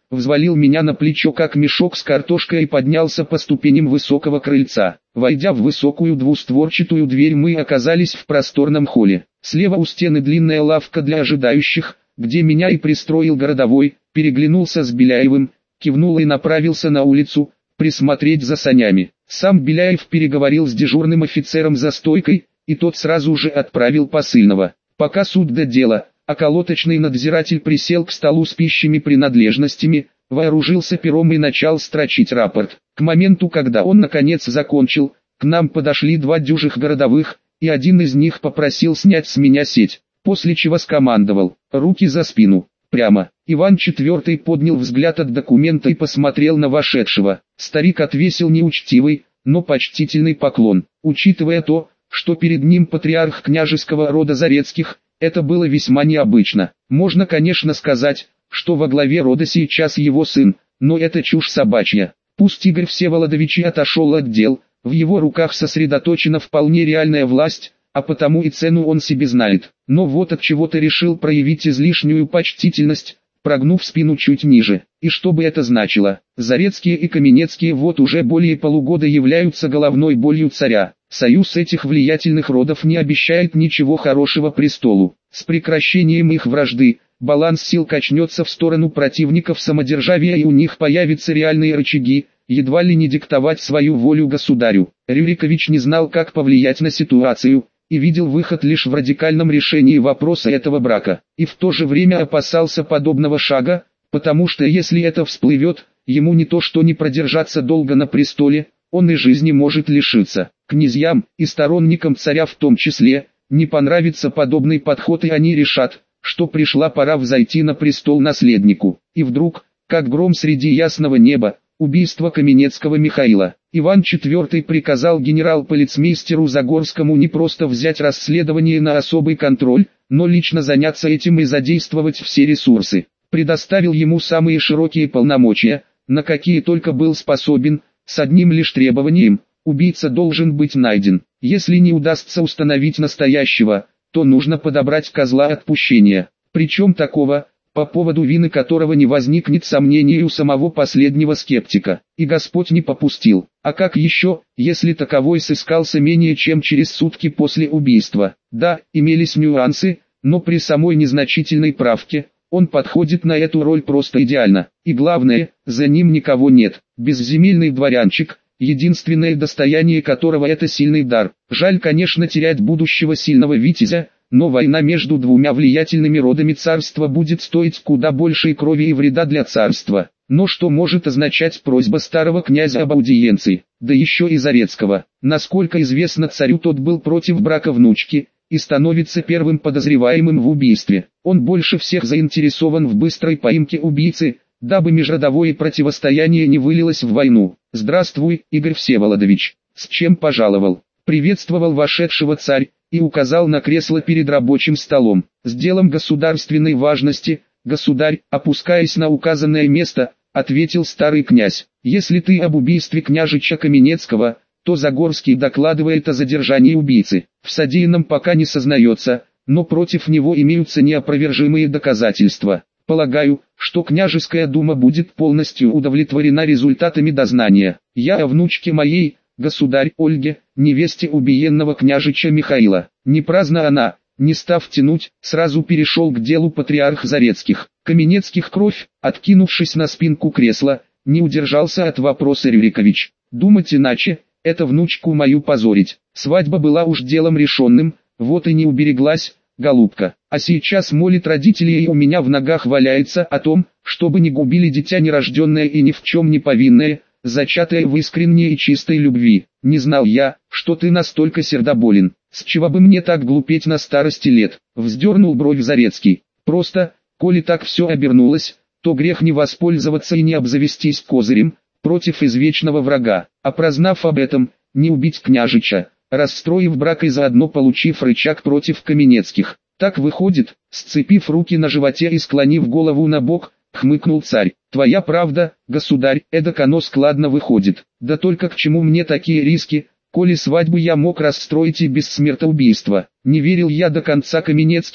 взвалил меня на плечо как мешок с картошкой и поднялся по ступеням высокого крыльца. Войдя в высокую двустворчатую дверь, мы оказались в просторном холле. Слева у стены длинная лавка для ожидающих, где меня и пристроил городовой, переглянулся с Беляевым, кивнул и направился на улицу, присмотреть за санями. Сам Беляев переговорил с дежурным офицером за стойкой, и тот сразу же отправил посыльного. Пока суд до дела, околоточный надзиратель присел к столу с пищими принадлежностями, вооружился пером и начал строчить рапорт. К моменту, когда он наконец закончил, к нам подошли 2 дюжих городовых, и один из них попросил снять с меня сеть, после чего скомандовал: «Руки за спину, прямо». Иван IV поднял взгляд от документа и посмотрел на вошедшего. Старик отвесил неучтивый, но почтительный поклон. Учитывая то, что перед ним патриарх княжеского рода Зарецких, это было весьма необычно. Можно, конечно, сказать, что во главе рода сейчас его сын, но это чушь собачья. Пусть Игорь Всеволодович и отошел от дел, в его руках сосредоточена вполне реальная власть, а потому и цену он себе знает. Но вот от чего-то решил проявить излишнюю почтительность, прогнув спину чуть ниже. И что бы это значило? Зарецкие и Каменецкие вот уже более полугода являются головной болью царя. Союз этих влиятельных родов не обещает ничего хорошего престолу. С прекращением их вражды, баланс сил качнется в сторону противников самодержавия, и у них появятся реальные рычаги, едва ли не диктовать свою волю государю. Рюрикович не знал, как повлиять на ситуацию, и видел выход лишь в радикальном решении вопроса этого брака. И в то же время опасался подобного шага, потому что если это всплывет, ему не то что не продержаться долго на престоле, он и жизни может лишиться. Князьям, и сторонникам царя в том числе, не понравится подобный подход, и они решат, что пришла пора взойти на престол наследнику. И вдруг, как гром среди ясного неба, убийство Каменецкого Михаила. Иван IV приказал генерал-полицмейстеру Загорскому не просто взять расследование на особый контроль, но лично заняться этим и задействовать все ресурсы. Предоставил ему самые широкие полномочия, на какие только был способен, с одним лишь требованием: убийца должен быть найден. Если не удастся установить настоящего, то нужно подобрать козла отпущения. Причем такого, по поводу вины которого не возникнет сомнений у самого последнего скептика. И Господь не попустил. А как еще, если таковой сыскался менее чем через сутки после убийства? Да, имелись нюансы, но при самой незначительной правке, он подходит на эту роль просто идеально. И главное, за ним никого нет. Безземельный дворянчик, единственное достояние которого это сильный дар. Жаль, конечно, терять будущего сильного витязя, но война между двумя влиятельными родами царства будет стоить куда большей крови и вреда для царства. Но что может означать просьба старого князя об аудиенции, да еще и Зарецкого? Насколько известно царю, тот был против брака внучки, и становится первым подозреваемым в убийстве. Он больше всех заинтересован в быстрой поимке убийцы, дабы межродовое противостояние не вылилось в войну. «Здравствуй, Игорь Всеволодович, с чем пожаловал?» Приветствовал вошедшего царь и указал на кресло перед рабочим столом. «С делом государственной важности, государь», опускаясь на указанное место, ответил старый князь. «Если ты об убийстве княжича Каменецкого, то Загорский докладывает о задержании убийцы. В содеянном пока не сознается, но против него имеются неопровержимые доказательства. Полагаю, что княжеская дума будет полностью удовлетворена результатами дознания. Я о внучке моей, государь, Ольге, невесте убиенного княжича Михаила. Не праздно она, не став тянуть, сразу перешел к делу патриарх Зарецких. Каменецких кровь, откинувшись на спинку кресла, не удержался от вопроса Рюрикович. Думать иначе, это внучку мою позорить. Свадьба была уж делом решенным, вот и не убереглась, голубка. А сейчас молит родителей и у меня в ногах валяется о том, чтобы не губили дитя нерожденное и ни в чем не повинное, зачатое в искренней и чистой любви. Не знал я, что ты настолько сердоболен. С чего бы мне так глупеть на старости лет? Вздернул бровь Зарецкий. Просто, коли так все обернулось, то грех не воспользоваться и не обзавестись козырем против извечного врага. А прознав об этом, не убить княжича, расстроив брак и заодно получив рычаг против Каменецких. Так выходит, сцепив руки на животе и склонив голову на бок, хмыкнул царь. Твоя правда, государь, эдак оно складно выходит. Да только к чему мне такие риски, коли свадьбу я мог расстроить и без смертоубийства. Не верил я до конца Каменецким,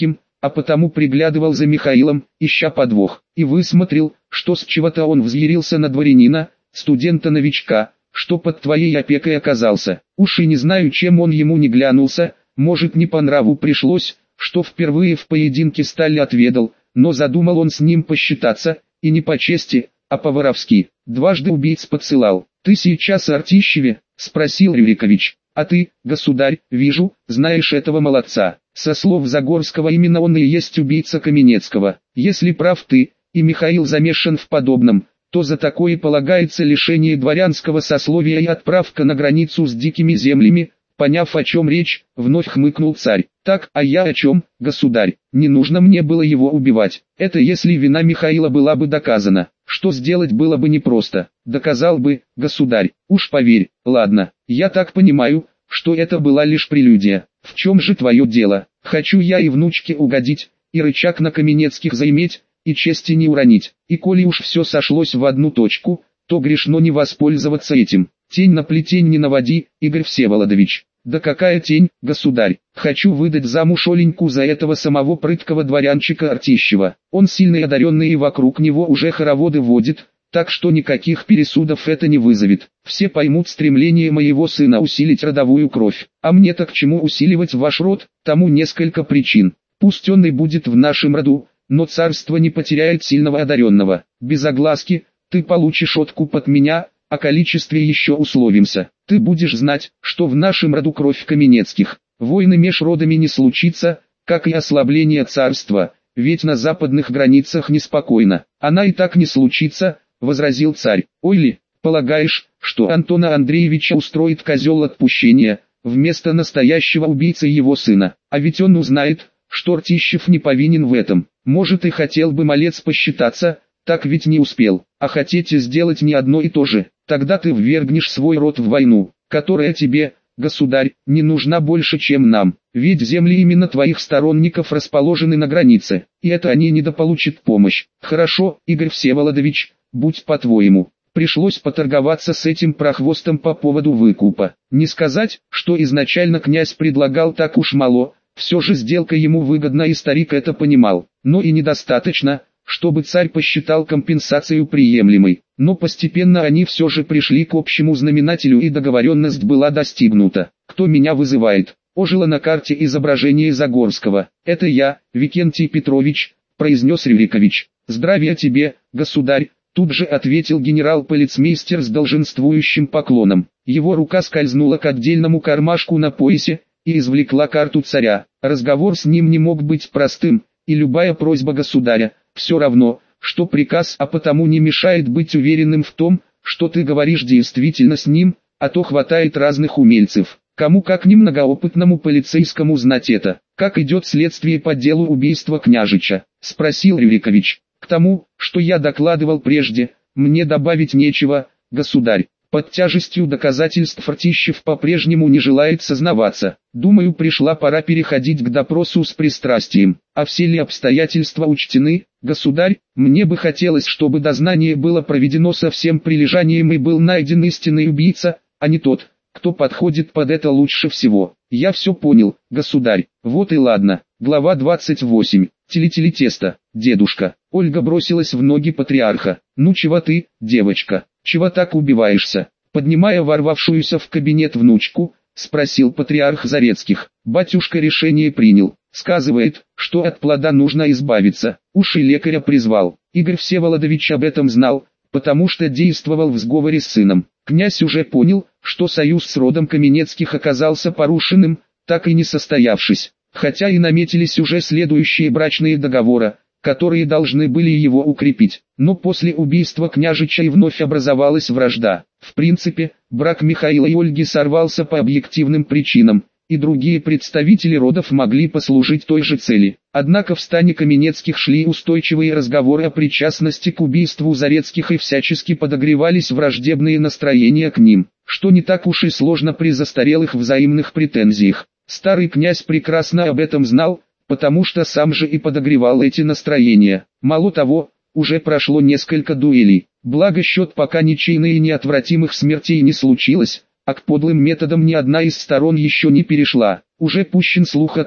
а потому приглядывал за Михаилом, ища подвох, и высмотрел, что с чего-то он взъярился на дворянина, студента-новичка, что под твоей опекой оказался. Уж и не знаю, чем он ему не глянулся, может, не по нраву пришлось, что впервые в поединке стали отведал, но задумал он с ним посчитаться, и не по чести, а по-воровски. Дважды убийц подсылал. «Ты сейчас о Артищеве?» — спросил Рюрикович. «А ты, государь, вижу, знаешь этого молодца». Со слов Загорского именно он и есть убийца Каменецкого. Если прав ты, и Михаил замешан в подобном, то за такое полагается лишение дворянского сословия и отправка на границу с дикими землями. Поняв, о чем речь, вновь хмыкнул царь. «Так, а я о чем, государь? Не нужно мне было его убивать. Это если вина Михаила была бы доказана, что сделать было бы непросто. Доказал бы, государь, уж поверь. Ладно, я так понимаю, что это была лишь прелюдия. В чем же твое дело? Хочу я и внучке угодить, и рычаг на Каменецких заиметь, и чести не уронить. И коли уж все сошлось в одну точку, то грешно не воспользоваться этим. Тень на плетень не наводи, Игорь Всеволодович». «Да какая тень, государь? Хочу выдать замуж Оленьку за этого самого прыткого дворянчика Артищева. Он сильный и одаренный, и вокруг него уже хороводы водит, так что никаких пересудов это не вызовет. Все поймут стремление моего сына усилить родовую кровь. А мне-то к чему усиливать ваш род? Тому несколько причин. Пусть он и будет в нашем роду, но царство не потеряет сильного одаренного. Без огласки, ты получишь откуп от меня, о количестве еще условимся. Ты будешь знать, что в нашем роду кровь Каменецких. Войны меж родами не случится, как и ослабление царства, ведь на западных границах неспокойно. Она и так не случится, возразил царь. Ой ли, полагаешь, что Антона Андреевича устроит козел отпущения, вместо настоящего убийцы его сына? А ведь он узнает, что Артищев не повинен в этом. Может, и хотел бы малец посчитаться, так ведь не успел. А хотите сделать не одно и то же, тогда ты ввергнешь свой род в войну, которая тебе, государь, не нужна больше, чем нам. Ведь земли именно твоих сторонников расположены на границе, и это они недополучат помощь. Хорошо, Игорь Всеволодович, будь по-твоему. Пришлось поторговаться с этим прохвостом по поводу выкупа. Не сказать, что изначально князь предлагал так уж мало, все же сделка ему выгодна, и старик это понимал, но и недостаточно, чтобы царь посчитал компенсацию приемлемой. Но постепенно они все же пришли к общему знаменателю, и договоренность была достигнута. «Кто меня вызывает?» Ожило на карте изображение Загорского. «Это я, Викентий Петрович», — произнес Рюрикович. «Здравия тебе, государь», — тут же ответил генерал-полицмейстер с долженствующим поклоном. Его рука скользнула к отдельному кармашку на поясе и извлекла карту царя. Разговор с ним не мог быть простым, и любая просьба государя, все равно, что приказ, а потому не мешает быть уверенным в том, что ты говоришь действительно с ним, а то хватает разных умельцев. Кому как не многоопытному полицейскому знать это. «Как идет следствие по делу убийства княжича?» — спросил Рюрикович. «К тому, что я докладывал прежде, мне добавить нечего, государь. Под тяжестью доказательств Артищев по-прежнему не желает сознаваться. Думаю, пришла пора переходить к допросу с пристрастием. А все ли обстоятельства учтены, государь? Мне бы хотелось, чтобы дознание было проведено со всем прилежанием и был найден истинный убийца, а не тот, кто подходит под это лучше всего. Я все понял, государь. Вот и ладно». Глава 28. Тили-тили-тесто, дедушка. Ольга бросилась в ноги патриарха. «Ну чего ты, девочка? Чего так убиваешься?» Поднимая ворвавшуюся в кабинет внучку, спросил патриарх Зарецких. «Батюшка решение принял. Сказывает, что от плода нужно избавиться. Уж и лекаря призвал». Игорь Всеволодович об этом знал, потому что действовал в сговоре с сыном. Князь уже понял, что союз с родом Каменецких оказался порушенным, так и не состоявшись. Хотя и наметились уже следующие брачные договоры, которые должны были его укрепить. Но после убийства княжича и вновь образовалась вражда. В принципе, брак Михаила и Ольги сорвался по объективным причинам, и другие представители родов могли послужить той же цели. Однако в стане Каменецких шли устойчивые разговоры о причастности к убийству Зарецких, и всячески подогревались враждебные настроения к ним, что не так уж и сложно при застарелых взаимных претензиях. Старый князь прекрасно об этом знал, потому что сам же и подогревал эти настроения. Мало того, уже прошло несколько дуэлей, благо счет пока ничейный и неотвратимых смертей не случилось, а к подлым методам ни одна из сторон еще не перешла. Уже пущен слух о том,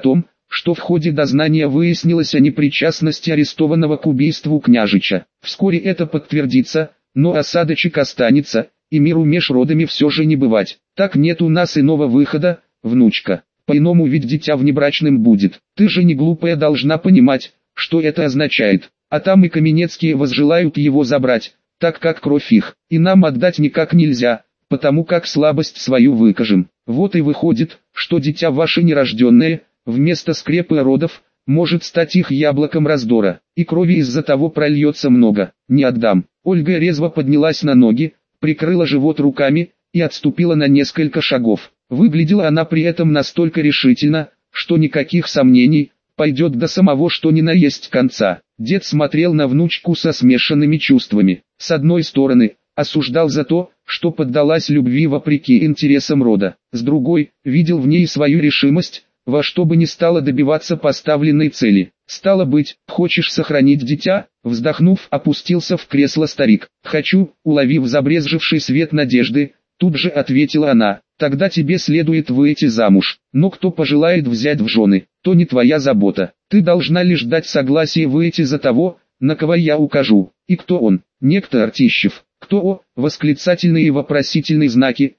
что в ходе дознания выяснилось о непричастности арестованного к убийству княжича. Вскоре это подтвердится, но осадочек останется, и миру меж родами все же не бывать. Так нет у нас иного выхода, внучка. По-иному ведь дитя внебрачным будет. Ты же не глупая должна понимать, что это означает. А там и Каменецкие возжелают его забрать, так как кровь их, и нам отдать никак нельзя, потому как слабость свою выкажем. Вот и выходит, что дитя ваше нерожденное, вместо скрепы родов, может стать их яблоком раздора, и крови из-за того прольется много. Не отдам. Ольга резво поднялась на ноги, прикрыла живот руками и отступила на несколько шагов. Выглядела она при этом настолько решительно, что никаких сомнений, пойдет до самого что ни на есть конца. Дед смотрел на внучку со смешанными чувствами. С одной стороны, осуждал за то, что поддалась любви вопреки интересам рода. С другой, видел в ней свою решимость, во что бы ни стало добиваться поставленной цели. «Стало быть, хочешь сохранить дитя?» Вздохнув, опустился в кресло старик. «Хочу», уловив забрезживший свет надежды, тут же ответила она. «Тогда тебе следует выйти замуж. Но кто пожелает взять в жены, то не твоя забота. Ты должна лишь дать согласие выйти за того, на кого я укажу. И кто он? Некто Артищев. Кто о? Восклицательные и вопросительные знаки.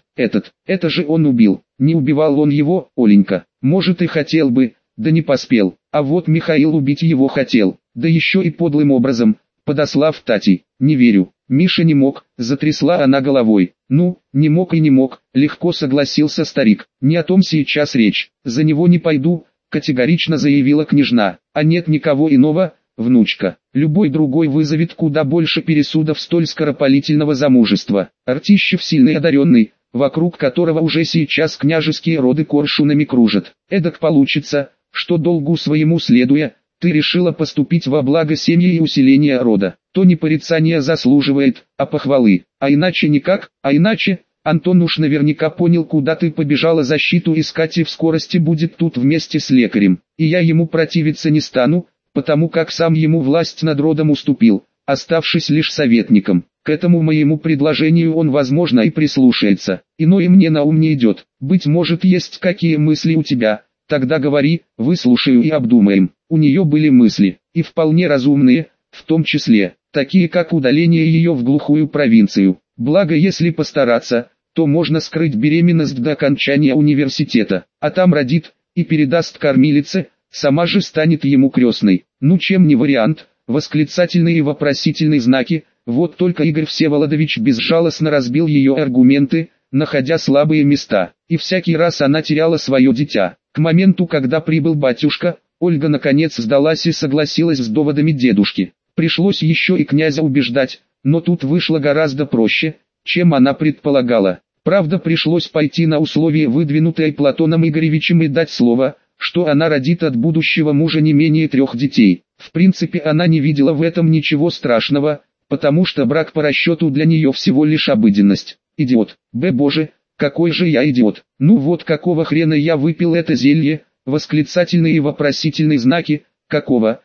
Это же он убил. Не убивал он его, Оленька. Может и хотел бы, да не поспел. А вот Михаил убить его хотел, да еще и подлым образом, подослав Татей. Не верю. Миша не мог, затрясла она головой. Ну, не мог и не мог, легко согласился старик. Не о том сейчас речь. За него не пойду, категорично заявила княжна. А нет никого иного, внучка. Любой другой вызовет куда больше пересудов столь скоропалительного замужества. Артищев сильный и одаренный, вокруг которого уже сейчас княжеские роды коршунами кружат. Эдак получится, что долгу своему следуя, ты решила поступить во благо семьи и усиления рода. То не порицания заслуживает, а похвалы. А иначе никак, Антон уж наверняка понял, куда ты побежала защиту искать и в скорости будет тут вместе с лекарем. И я ему противиться не стану, потому как сам ему власть над родом уступил, оставшись лишь советником. К этому моему предложению он возможно и прислушается. Иное мне на ум не идет. Быть может есть какие мысли у тебя, тогда говори, выслушаю и обдумаем. У нее были мысли, и вполне разумные, в том числе, такие как удаление ее в глухую провинцию. Благо если постараться, то можно скрыть беременность до окончания университета, а там родит, и передаст кормилице, сама же станет ему крестной. Ну чем не вариант, восклицательные и вопросительные знаки, вот только Игорь Всеволодович безжалостно разбил ее аргументы, находя слабые места, и всякий раз она теряла свое дитя. К моменту, когда прибыл батюшка, Ольга наконец сдалась и согласилась с доводами дедушки. Пришлось еще и князя убеждать, но тут вышло гораздо проще, чем она предполагала. Правда, пришлось пойти на условия, выдвинутые Платоном Игоревичем, и дать слово, что она родит от будущего мужа не менее 3 детей. В принципе, она не видела в этом ничего страшного, потому что брак по расчету для нее всего лишь обыденность. Идиот. Боже, какой же я идиот. Ну вот какого хрена я выпил это зелье, восклицательные и вопросительные знаки, какого,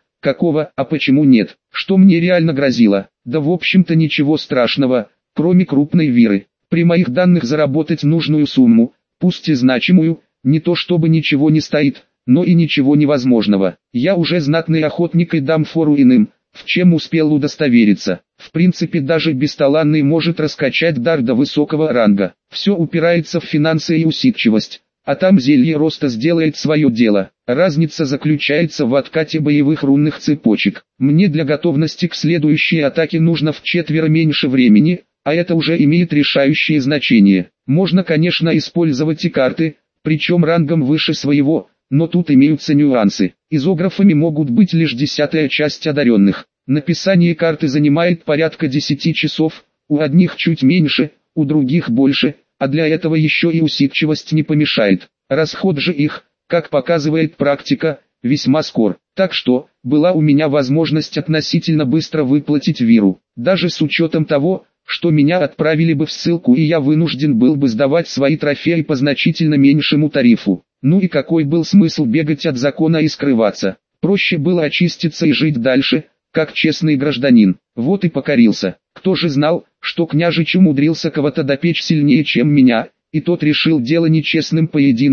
а почему нет, что мне реально грозило? Да в общем-то ничего страшного, кроме крупной виры. При моих данных заработать нужную сумму, пусть и значимую, не то чтобы ничего не стоит, но и ничего невозможного. Я уже знатный охотник и дам фору иным, в чем успел удостовериться. В принципе даже бесталанный может раскачать дар до высокого ранга. Все упирается в финансы и усидчивость, а там зелье роста сделает свое дело. Разница заключается в откате боевых рунных цепочек. Мне для готовности к следующей атаке нужно вчетверо меньше времени, а это уже имеет решающее значение. Можно, конечно, использовать и карты, причем рангом выше своего, но тут имеются нюансы. Изографами могут быть лишь 10-я часть одаренных. Написание карты занимает порядка 10 часов, у одних чуть меньше, у других больше, а для этого еще и усидчивость не помешает. Расход же их, как показывает практика, весьма скор. Так что, была у меня возможность относительно быстро выплатить виру, даже с учетом того, что меня отправили бы в ссылку и я вынужден был бы сдавать свои трофеи по значительно меньшему тарифу. Ну и какой был смысл бегать от закона и скрываться? Проще было очиститься и жить дальше, как честный гражданин. Вот и покорился. Кто же знал, что княжич умудрился кого-то допечь сильнее, чем меня, и тот решил дело нечестным поединком,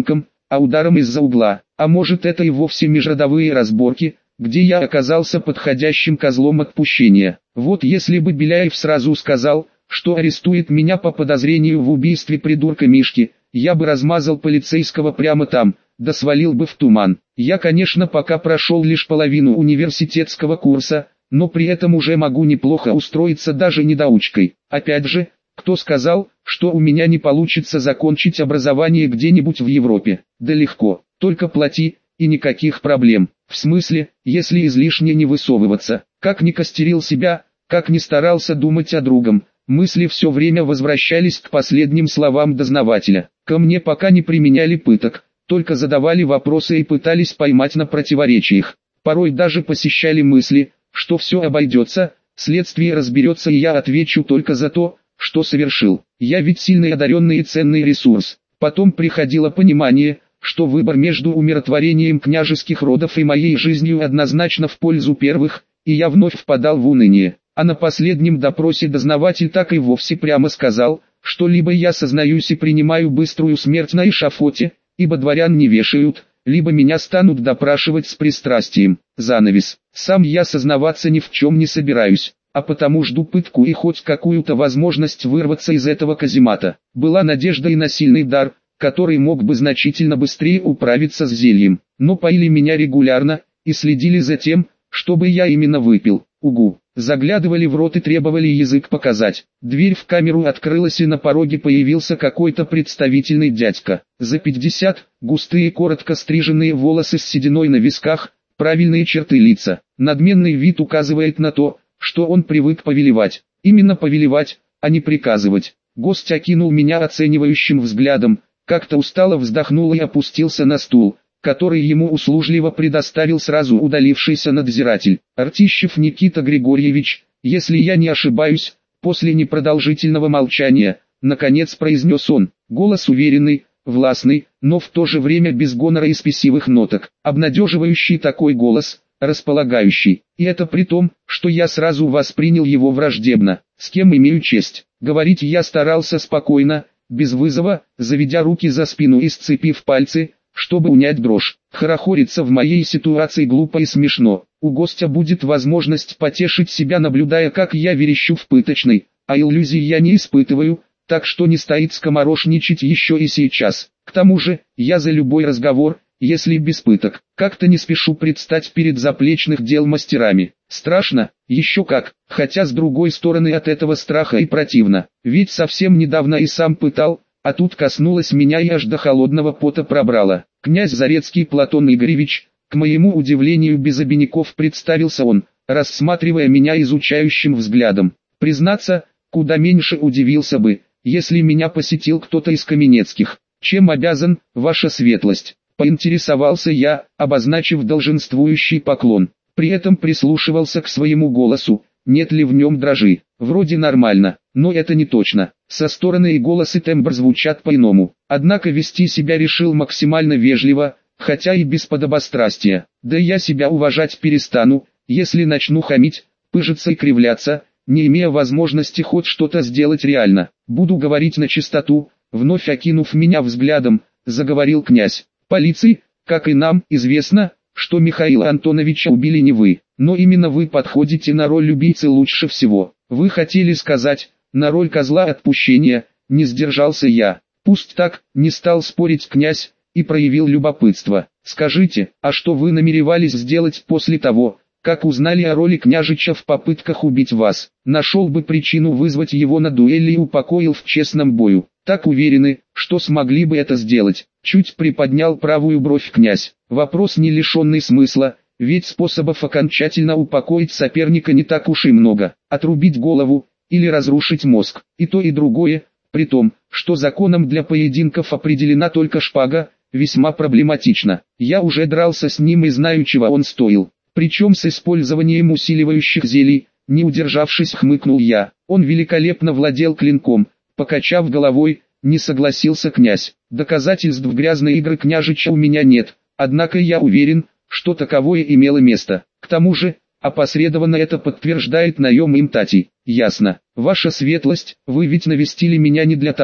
а ударом из-за угла. А может, это и вовсе межродовые разборки, где я оказался подходящим козлом отпущения. Вот если бы Беляев сразу сказал, что арестует меня по подозрению в убийстве придурка Мишки, я бы размазал полицейского прямо там, да свалил бы в туман. Я, конечно, пока прошел лишь половину университетского курса, но при этом уже могу неплохо устроиться даже недоучкой. Опять же, кто сказал, что у меня не получится закончить образование где-нибудь в Европе? Да легко, только плати, и никаких проблем. В смысле, если излишне не высовываться. Как ни костерил себя, как ни старался думать о другом, мысли все время возвращались к последним словам дознавателя. Ко мне пока не применяли пыток, только задавали вопросы и пытались поймать на противоречиях. Порой даже посещали мысли, что все обойдется, следствие разберется и я отвечу только за то, что совершил. Я ведь сильный одаренный и ценный ресурс. Потом приходило понимание, что выбор между умиротворением княжеских родов и моей жизнью однозначно в пользу первых, и я вновь впадал в уныние. А на последнем допросе дознаватель так и вовсе прямо сказал, что либо я сознаюсь и принимаю быструю смерть на эшафоте, ибо дворян не вешают, либо меня станут допрашивать с пристрастием. Занавес. Сам я сознаваться ни в чем не собираюсь, а потому жду пытку и хоть какую-то возможность вырваться из этого каземата. Была надежда и на сильный дар, который мог бы значительно быстрее управиться с зельем, но поили меня регулярно и следили за тем, чтобы я именно выпил. Угу. Заглядывали в рот и требовали язык показать. Дверь в камеру открылась и на пороге появился какой-то представительный дядька. За 50, густые коротко стриженные волосы с сединой на висках, правильные черты лица. Надменный вид указывает на то, что он привык повелевать. Именно повелевать, а не приказывать. Гость окинул меня оценивающим взглядом, как-то устало вздохнул и опустился на стул, который ему услужливо предоставил сразу удалившийся надзиратель. Артищев Никита Григорьевич, если я не ошибаюсь, после непродолжительного молчания, наконец произнес он, голос уверенный, властный, но в то же время без гонора и спесивых ноток. Обнадеживающий такой голос, располагающий. И это при том, что я сразу воспринял его враждебно. С кем имею честь? Говорить я старался спокойно, без вызова, заведя руки за спину и сцепив пальцы, чтобы унять дрожь. Хорохориться в моей ситуации глупо и смешно. У гостя будет возможность потешить себя, наблюдая, как я верещу в пыточной, а иллюзий я не испытываю, так что не стоит скоморошничать еще и сейчас. К тому же, я за любой разговор, если без пыток. Как-то не спешу предстать перед заплечных дел мастерами. Страшно, еще как, хотя с другой стороны от этого страха и противно. Ведь совсем недавно и сам пытал, а тут коснулось меня и аж до холодного пота пробрало. Князь Зарецкий Платон Игоревич, к моему удивлению без обиняков представился он, рассматривая меня изучающим взглядом. Признаться, куда меньше удивился бы, если меня посетил кто-то из Каменецких. Чем обязан, ваша светлость? Поинтересовался я, обозначив долженствующий поклон. При этом прислушивался к своему голосу, нет ли в нем дрожи. Вроде нормально, но это не точно. Со стороны и голос и тембр звучат по-иному. Однако вести себя решил максимально вежливо, хотя и без подобострастия. Да я себя уважать перестану, если начну хамить, пыжиться и кривляться, не имея возможности хоть что-то сделать реально. Буду говорить на чистоту, вновь окинув меня взглядом, заговорил князь. Полиции, как и нам, известно, что Михаила Антоновича убили не вы, но именно вы подходите на роль убийцы лучше всего. Вы хотели сказать, на роль козла отпущения, не сдержался я. Пусть так, не стал спорить князь, и проявил любопытство. Скажите, а что вы намеревались сделать после того, как узнали о роли княжича в попытках убить вас? Нашел бы причину вызвать его на дуэль и упокоил в честном бою. Так уверены, что смогли бы это сделать. Чуть приподнял правую бровь князь. Вопрос не лишенный смысла, ведь способов окончательно упокоить соперника не так уж и много. Отрубить голову, или разрушить мозг. И то и другое, при том, что законом для поединков определена только шпага, весьма проблематично. Я уже дрался с ним и знаю, чего он стоил. Причем с использованием усиливающих зелий, не удержавшись, хмыкнул я. Он великолепно владел клинком. Покачав головой, не согласился князь. Доказательств грязной игры княжича у меня нет, однако я уверен, что таковое имело место. К тому же, опосредованно это подтверждает наем им Тати. Ясно. Ваша светлость, вы ведь навестили меня не для того,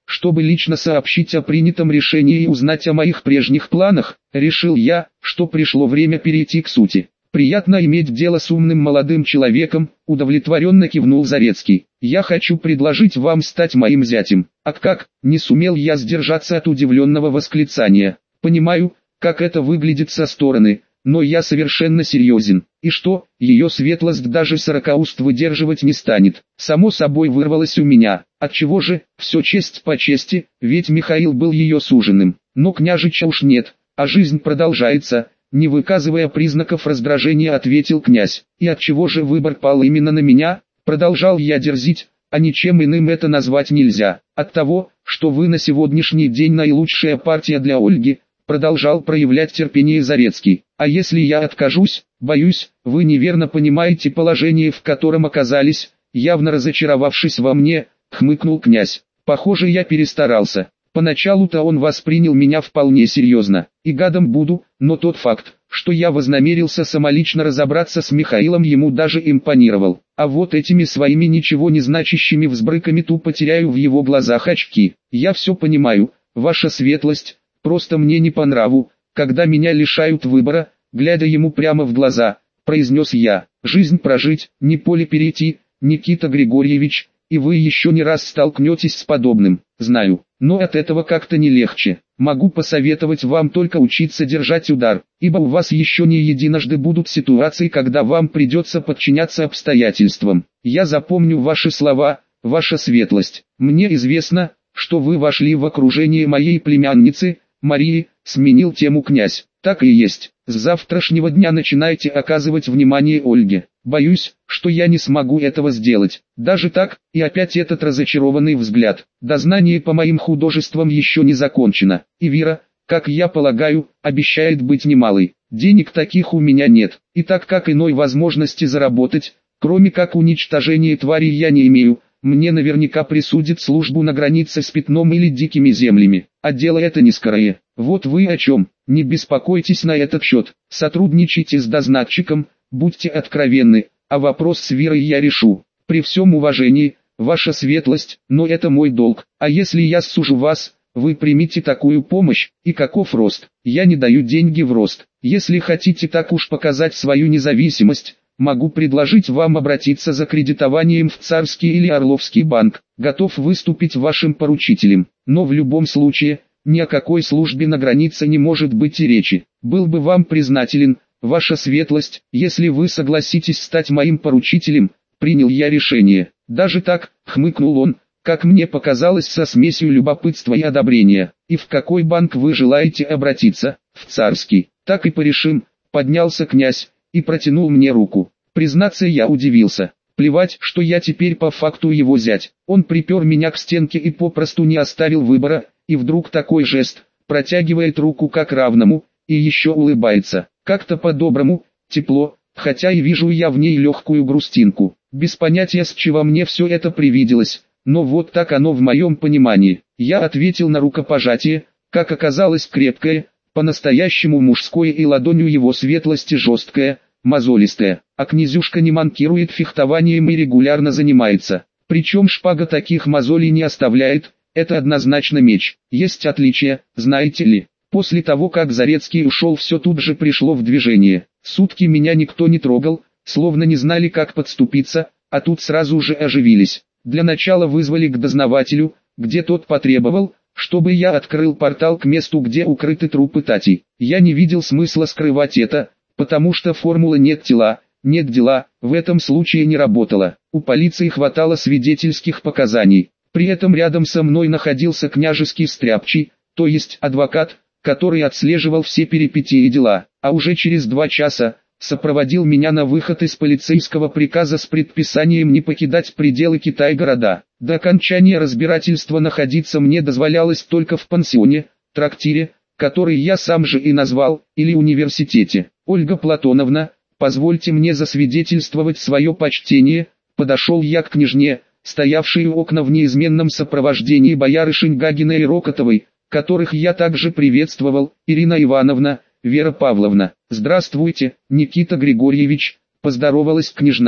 чтобы лично сообщить о принятом решении и узнать о моих прежних планах, решил я, что пришло время перейти к сути. «Приятно иметь дело с умным молодым человеком», — удовлетворенно кивнул Зарецкий. «Я хочу предложить вам стать моим зятем». «А как?» — не сумел я сдержаться от удивленного восклицания. «Понимаю, как это выглядит со стороны, но я совершенно серьезен. И что, ее светлость даже 40 уст выдерживать не станет?» Само собой вырвалось у меня. Отчего же, все честь по чести, ведь Михаил был ее суженым. Но княжича уж нет, а жизнь продолжается. Не выказывая признаков раздражения, ответил князь. «И отчего же выбор пал именно на меня?» Продолжал я дерзить, а ничем иным это назвать нельзя. «От того, что вы на сегодняшний день наилучшая партия для Ольги», продолжал проявлять терпение Зарецкий. «А если я откажусь, боюсь, вы неверно понимаете положение, в котором оказались», явно разочаровавшись во мне, хмыкнул князь. «Похоже, я перестарался. Поначалу-то он воспринял меня вполне серьезно, и гадом буду, но тот факт, что я вознамерился самолично разобраться с Михаилом, ему даже импонировал. А вот этими своими ничего не значащими взбрыками тупо теряю в его глазах очки. Я все понимаю, ваша светлость, просто мне не по нраву, когда меня лишают выбора», глядя ему прямо в глаза, произнес я. «Жизнь прожить, не поле перейти, Никита Григорьевич, и вы еще не раз столкнетесь с подобным, знаю, но от этого как-то не легче. Могу посоветовать вам только учиться держать удар, ибо у вас еще не единожды будут ситуации, когда вам придется подчиняться обстоятельствам. Я запомню ваши слова, ваша светлость. Мне известно, что вы вошли в окружение моей племянницы, Марии», сменил тему князь. «Так и есть. С завтрашнего дня начинайте оказывать внимание Ольге. Боюсь, что я не смогу этого сделать. Даже так», и опять этот разочарованный взгляд. «Дознание по моим художествам еще не закончено. И Вера, как я полагаю, обещает быть немалой. Денег таких у меня нет, и так как иной возможности заработать, кроме как уничтожения тварей, я не имею. Мне наверняка присудят службу на границе с Пятном или Дикими землями, а дело это не скорое. Вот вы о чем, не беспокойтесь на этот счет, сотрудничайте с дознатчиком, будьте откровенны, а вопрос с Верой я решу. При всем уважении, ваша светлость, но это мой долг, а если я сужу вас, вы примите такую помощь, и каков рост? Я не даю деньги в рост. Если хотите так уж показать свою независимость, могу предложить вам обратиться за кредитованием в Царский или Орловский банк, готов выступить вашим поручителем, но в любом случае, ни о какой службе на границе не может быть и речи. Был бы вам признателен, ваша светлость, если вы согласитесь стать моим поручителем. Принял я решение. Даже так, хмыкнул он, как мне показалось, со смесью любопытства и одобрения. И в какой банк вы желаете обратиться? В Царский. Так и порешим, поднялся князь и протянул мне руку. Признаться, я удивился. Плевать, что я теперь по факту его зять. Он припер меня к стенке и попросту не оставил выбора, и вдруг такой жест, протягивает руку как равному, и еще улыбается. Как-то по-доброму, тепло, хотя и вижу я в ней легкую грустинку. Без понятия, с чего мне все это привиделось, но вот так оно в моем понимании. Я ответил на рукопожатие, как оказалось крепкое, по-настоящему мужское, и ладонью его светлости жесткая, мозолистая, а князюшка не манкирует фехтованием и регулярно занимается. Причем шпага таких мозолей не оставляет, это однозначно меч. Есть отличия, знаете ли. После того, как Зарецкий ушел, все тут же пришло в движение. Сутки меня никто не трогал, словно не знали, как подступиться, а тут сразу же оживились. Для начала вызвали к дознавателю, где тот потребовал, чтобы я открыл портал к месту, где укрыты трупы Тати. Я не видел смысла скрывать это, потому что формула «нет тела, нет дела» в этом случае не работала. У полиции хватало свидетельских показаний. При этом рядом со мной находился княжеский стряпчий, то есть адвокат, который отслеживал все перипетии и дела, а уже через 2 часа сопроводил меня на выход из полицейского приказа с предписанием не покидать пределы Китай-города. До окончания разбирательства находиться мне дозволялось только в пансионе, трактире, который я сам же и назвал, или университете. «Ольга Платоновна, позвольте мне засвидетельствовать свое почтение», подошел я к княжне, стоявшей у окна в неизменном сопровождении боярышень Гагина и Рокотовой, которых я также приветствовал. «Ирина Ивановна, Вера Павловна». «Здравствуйте, Никита Григорьевич», поздоровалась княжна.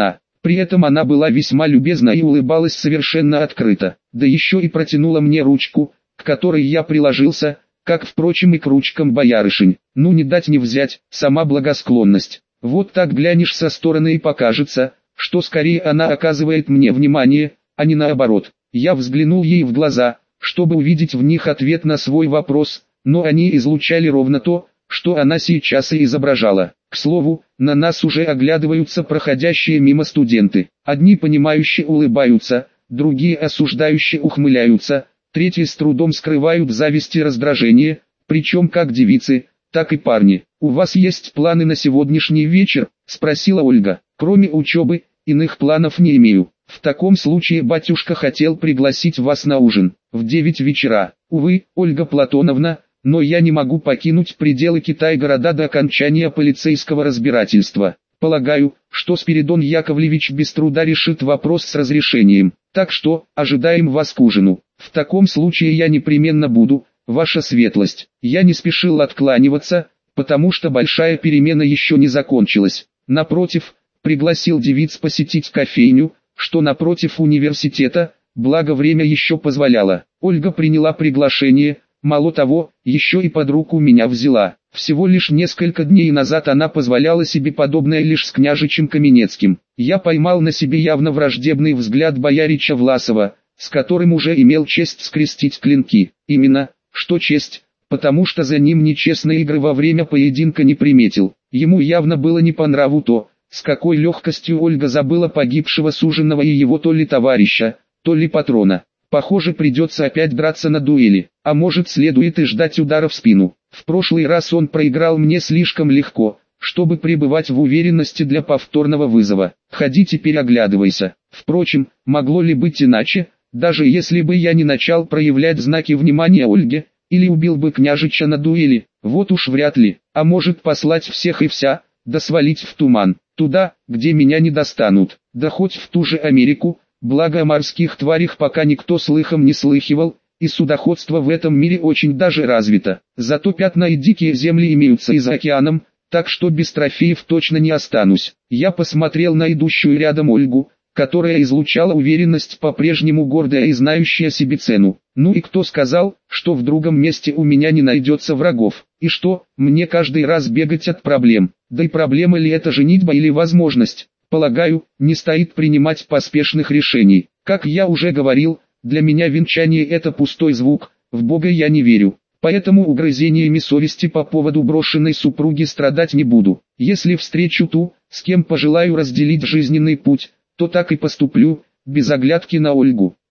При этом она была весьма любезна и улыбалась совершенно открыто, да еще и протянула мне ручку, к которой я приложился, как, впрочем, и к ручкам боярышень. Ну не дать не взять, сама благосклонность. Вот так глянешь со стороны и покажется, что скорее она оказывает мне внимание, а не наоборот. Я взглянул ей в глаза, чтобы увидеть в них ответ на свой вопрос, но они излучали ровно то, что она сейчас и изображала. К слову, на нас уже оглядываются проходящие мимо студенты. Одни понимающие улыбаются, другие осуждающие ухмыляются, третьи с трудом скрывают зависть и раздражение, причем как девицы, так и парни. «У вас есть планы на сегодняшний вечер?» – спросила Ольга. «Кроме учебы, иных планов не имею. В таком случае батюшка хотел пригласить вас на ужин, в 9 вечера. Увы, Ольга Платоновна, но я не могу покинуть пределы Китай-города до окончания полицейского разбирательства. Полагаю, что Спиридон Яковлевич без труда решит вопрос с разрешением. Так что, ожидаем вас к ужину. В таком случае я непременно буду, ваша светлость». Я не спешил откланиваться, потому что большая перемена еще не закончилась. Напротив, пригласил девиц посетить кофейню, что напротив университета, благо время еще позволяло. Ольга приняла приглашение, мало того, еще и под руку меня взяла. Всего лишь несколько дней назад она позволяла себе подобное лишь с княжичем Каменецким. Я поймал на себе явно враждебный взгляд боярича Власова, с которым уже имел честь скрестить клинки. Именно, что честь, потому что за ним нечестной игры во время поединка не приметил. Ему явно было не по нраву то, с какой легкостью Ольга забыла погибшего суженого и его то ли товарища, то ли патрона. Похоже, придется опять драться на дуэли, а может следует и ждать удара в спину. В прошлый раз он проиграл мне слишком легко, чтобы пребывать в уверенности для повторного вызова. Ходи теперь оглядывайся. Впрочем, могло ли быть иначе, даже если бы я не начал проявлять знаки внимания Ольге, или убил бы княжича на дуэли, вот уж вряд ли, а может послать всех и вся, да свалить в туман, туда, где меня не достанут, да хоть в ту же Америку, благо о морских тварях пока никто слыхом не слыхивал, и судоходство в этом мире очень даже развито. Зато пятна и дикие земли имеются и за океаном, так что без трофеев точно не останусь. Я посмотрел на идущую рядом Ольгу, которая излучала уверенность, по-прежнему гордая и знающая себе цену. Ну и кто сказал, что в другом месте у меня не найдется врагов? И что, мне каждый раз бегать от проблем? Да и проблема ли это женитьба или возможность? Полагаю, не стоит принимать поспешных решений. Как я уже говорил, для меня венчание это пустой звук, в Бога я не верю. Поэтому угрызениями совести по поводу брошенной супруги страдать не буду. Если встречу ту, с кем пожелаю разделить жизненный путь, то так и поступлю, без оглядки на Ольгу.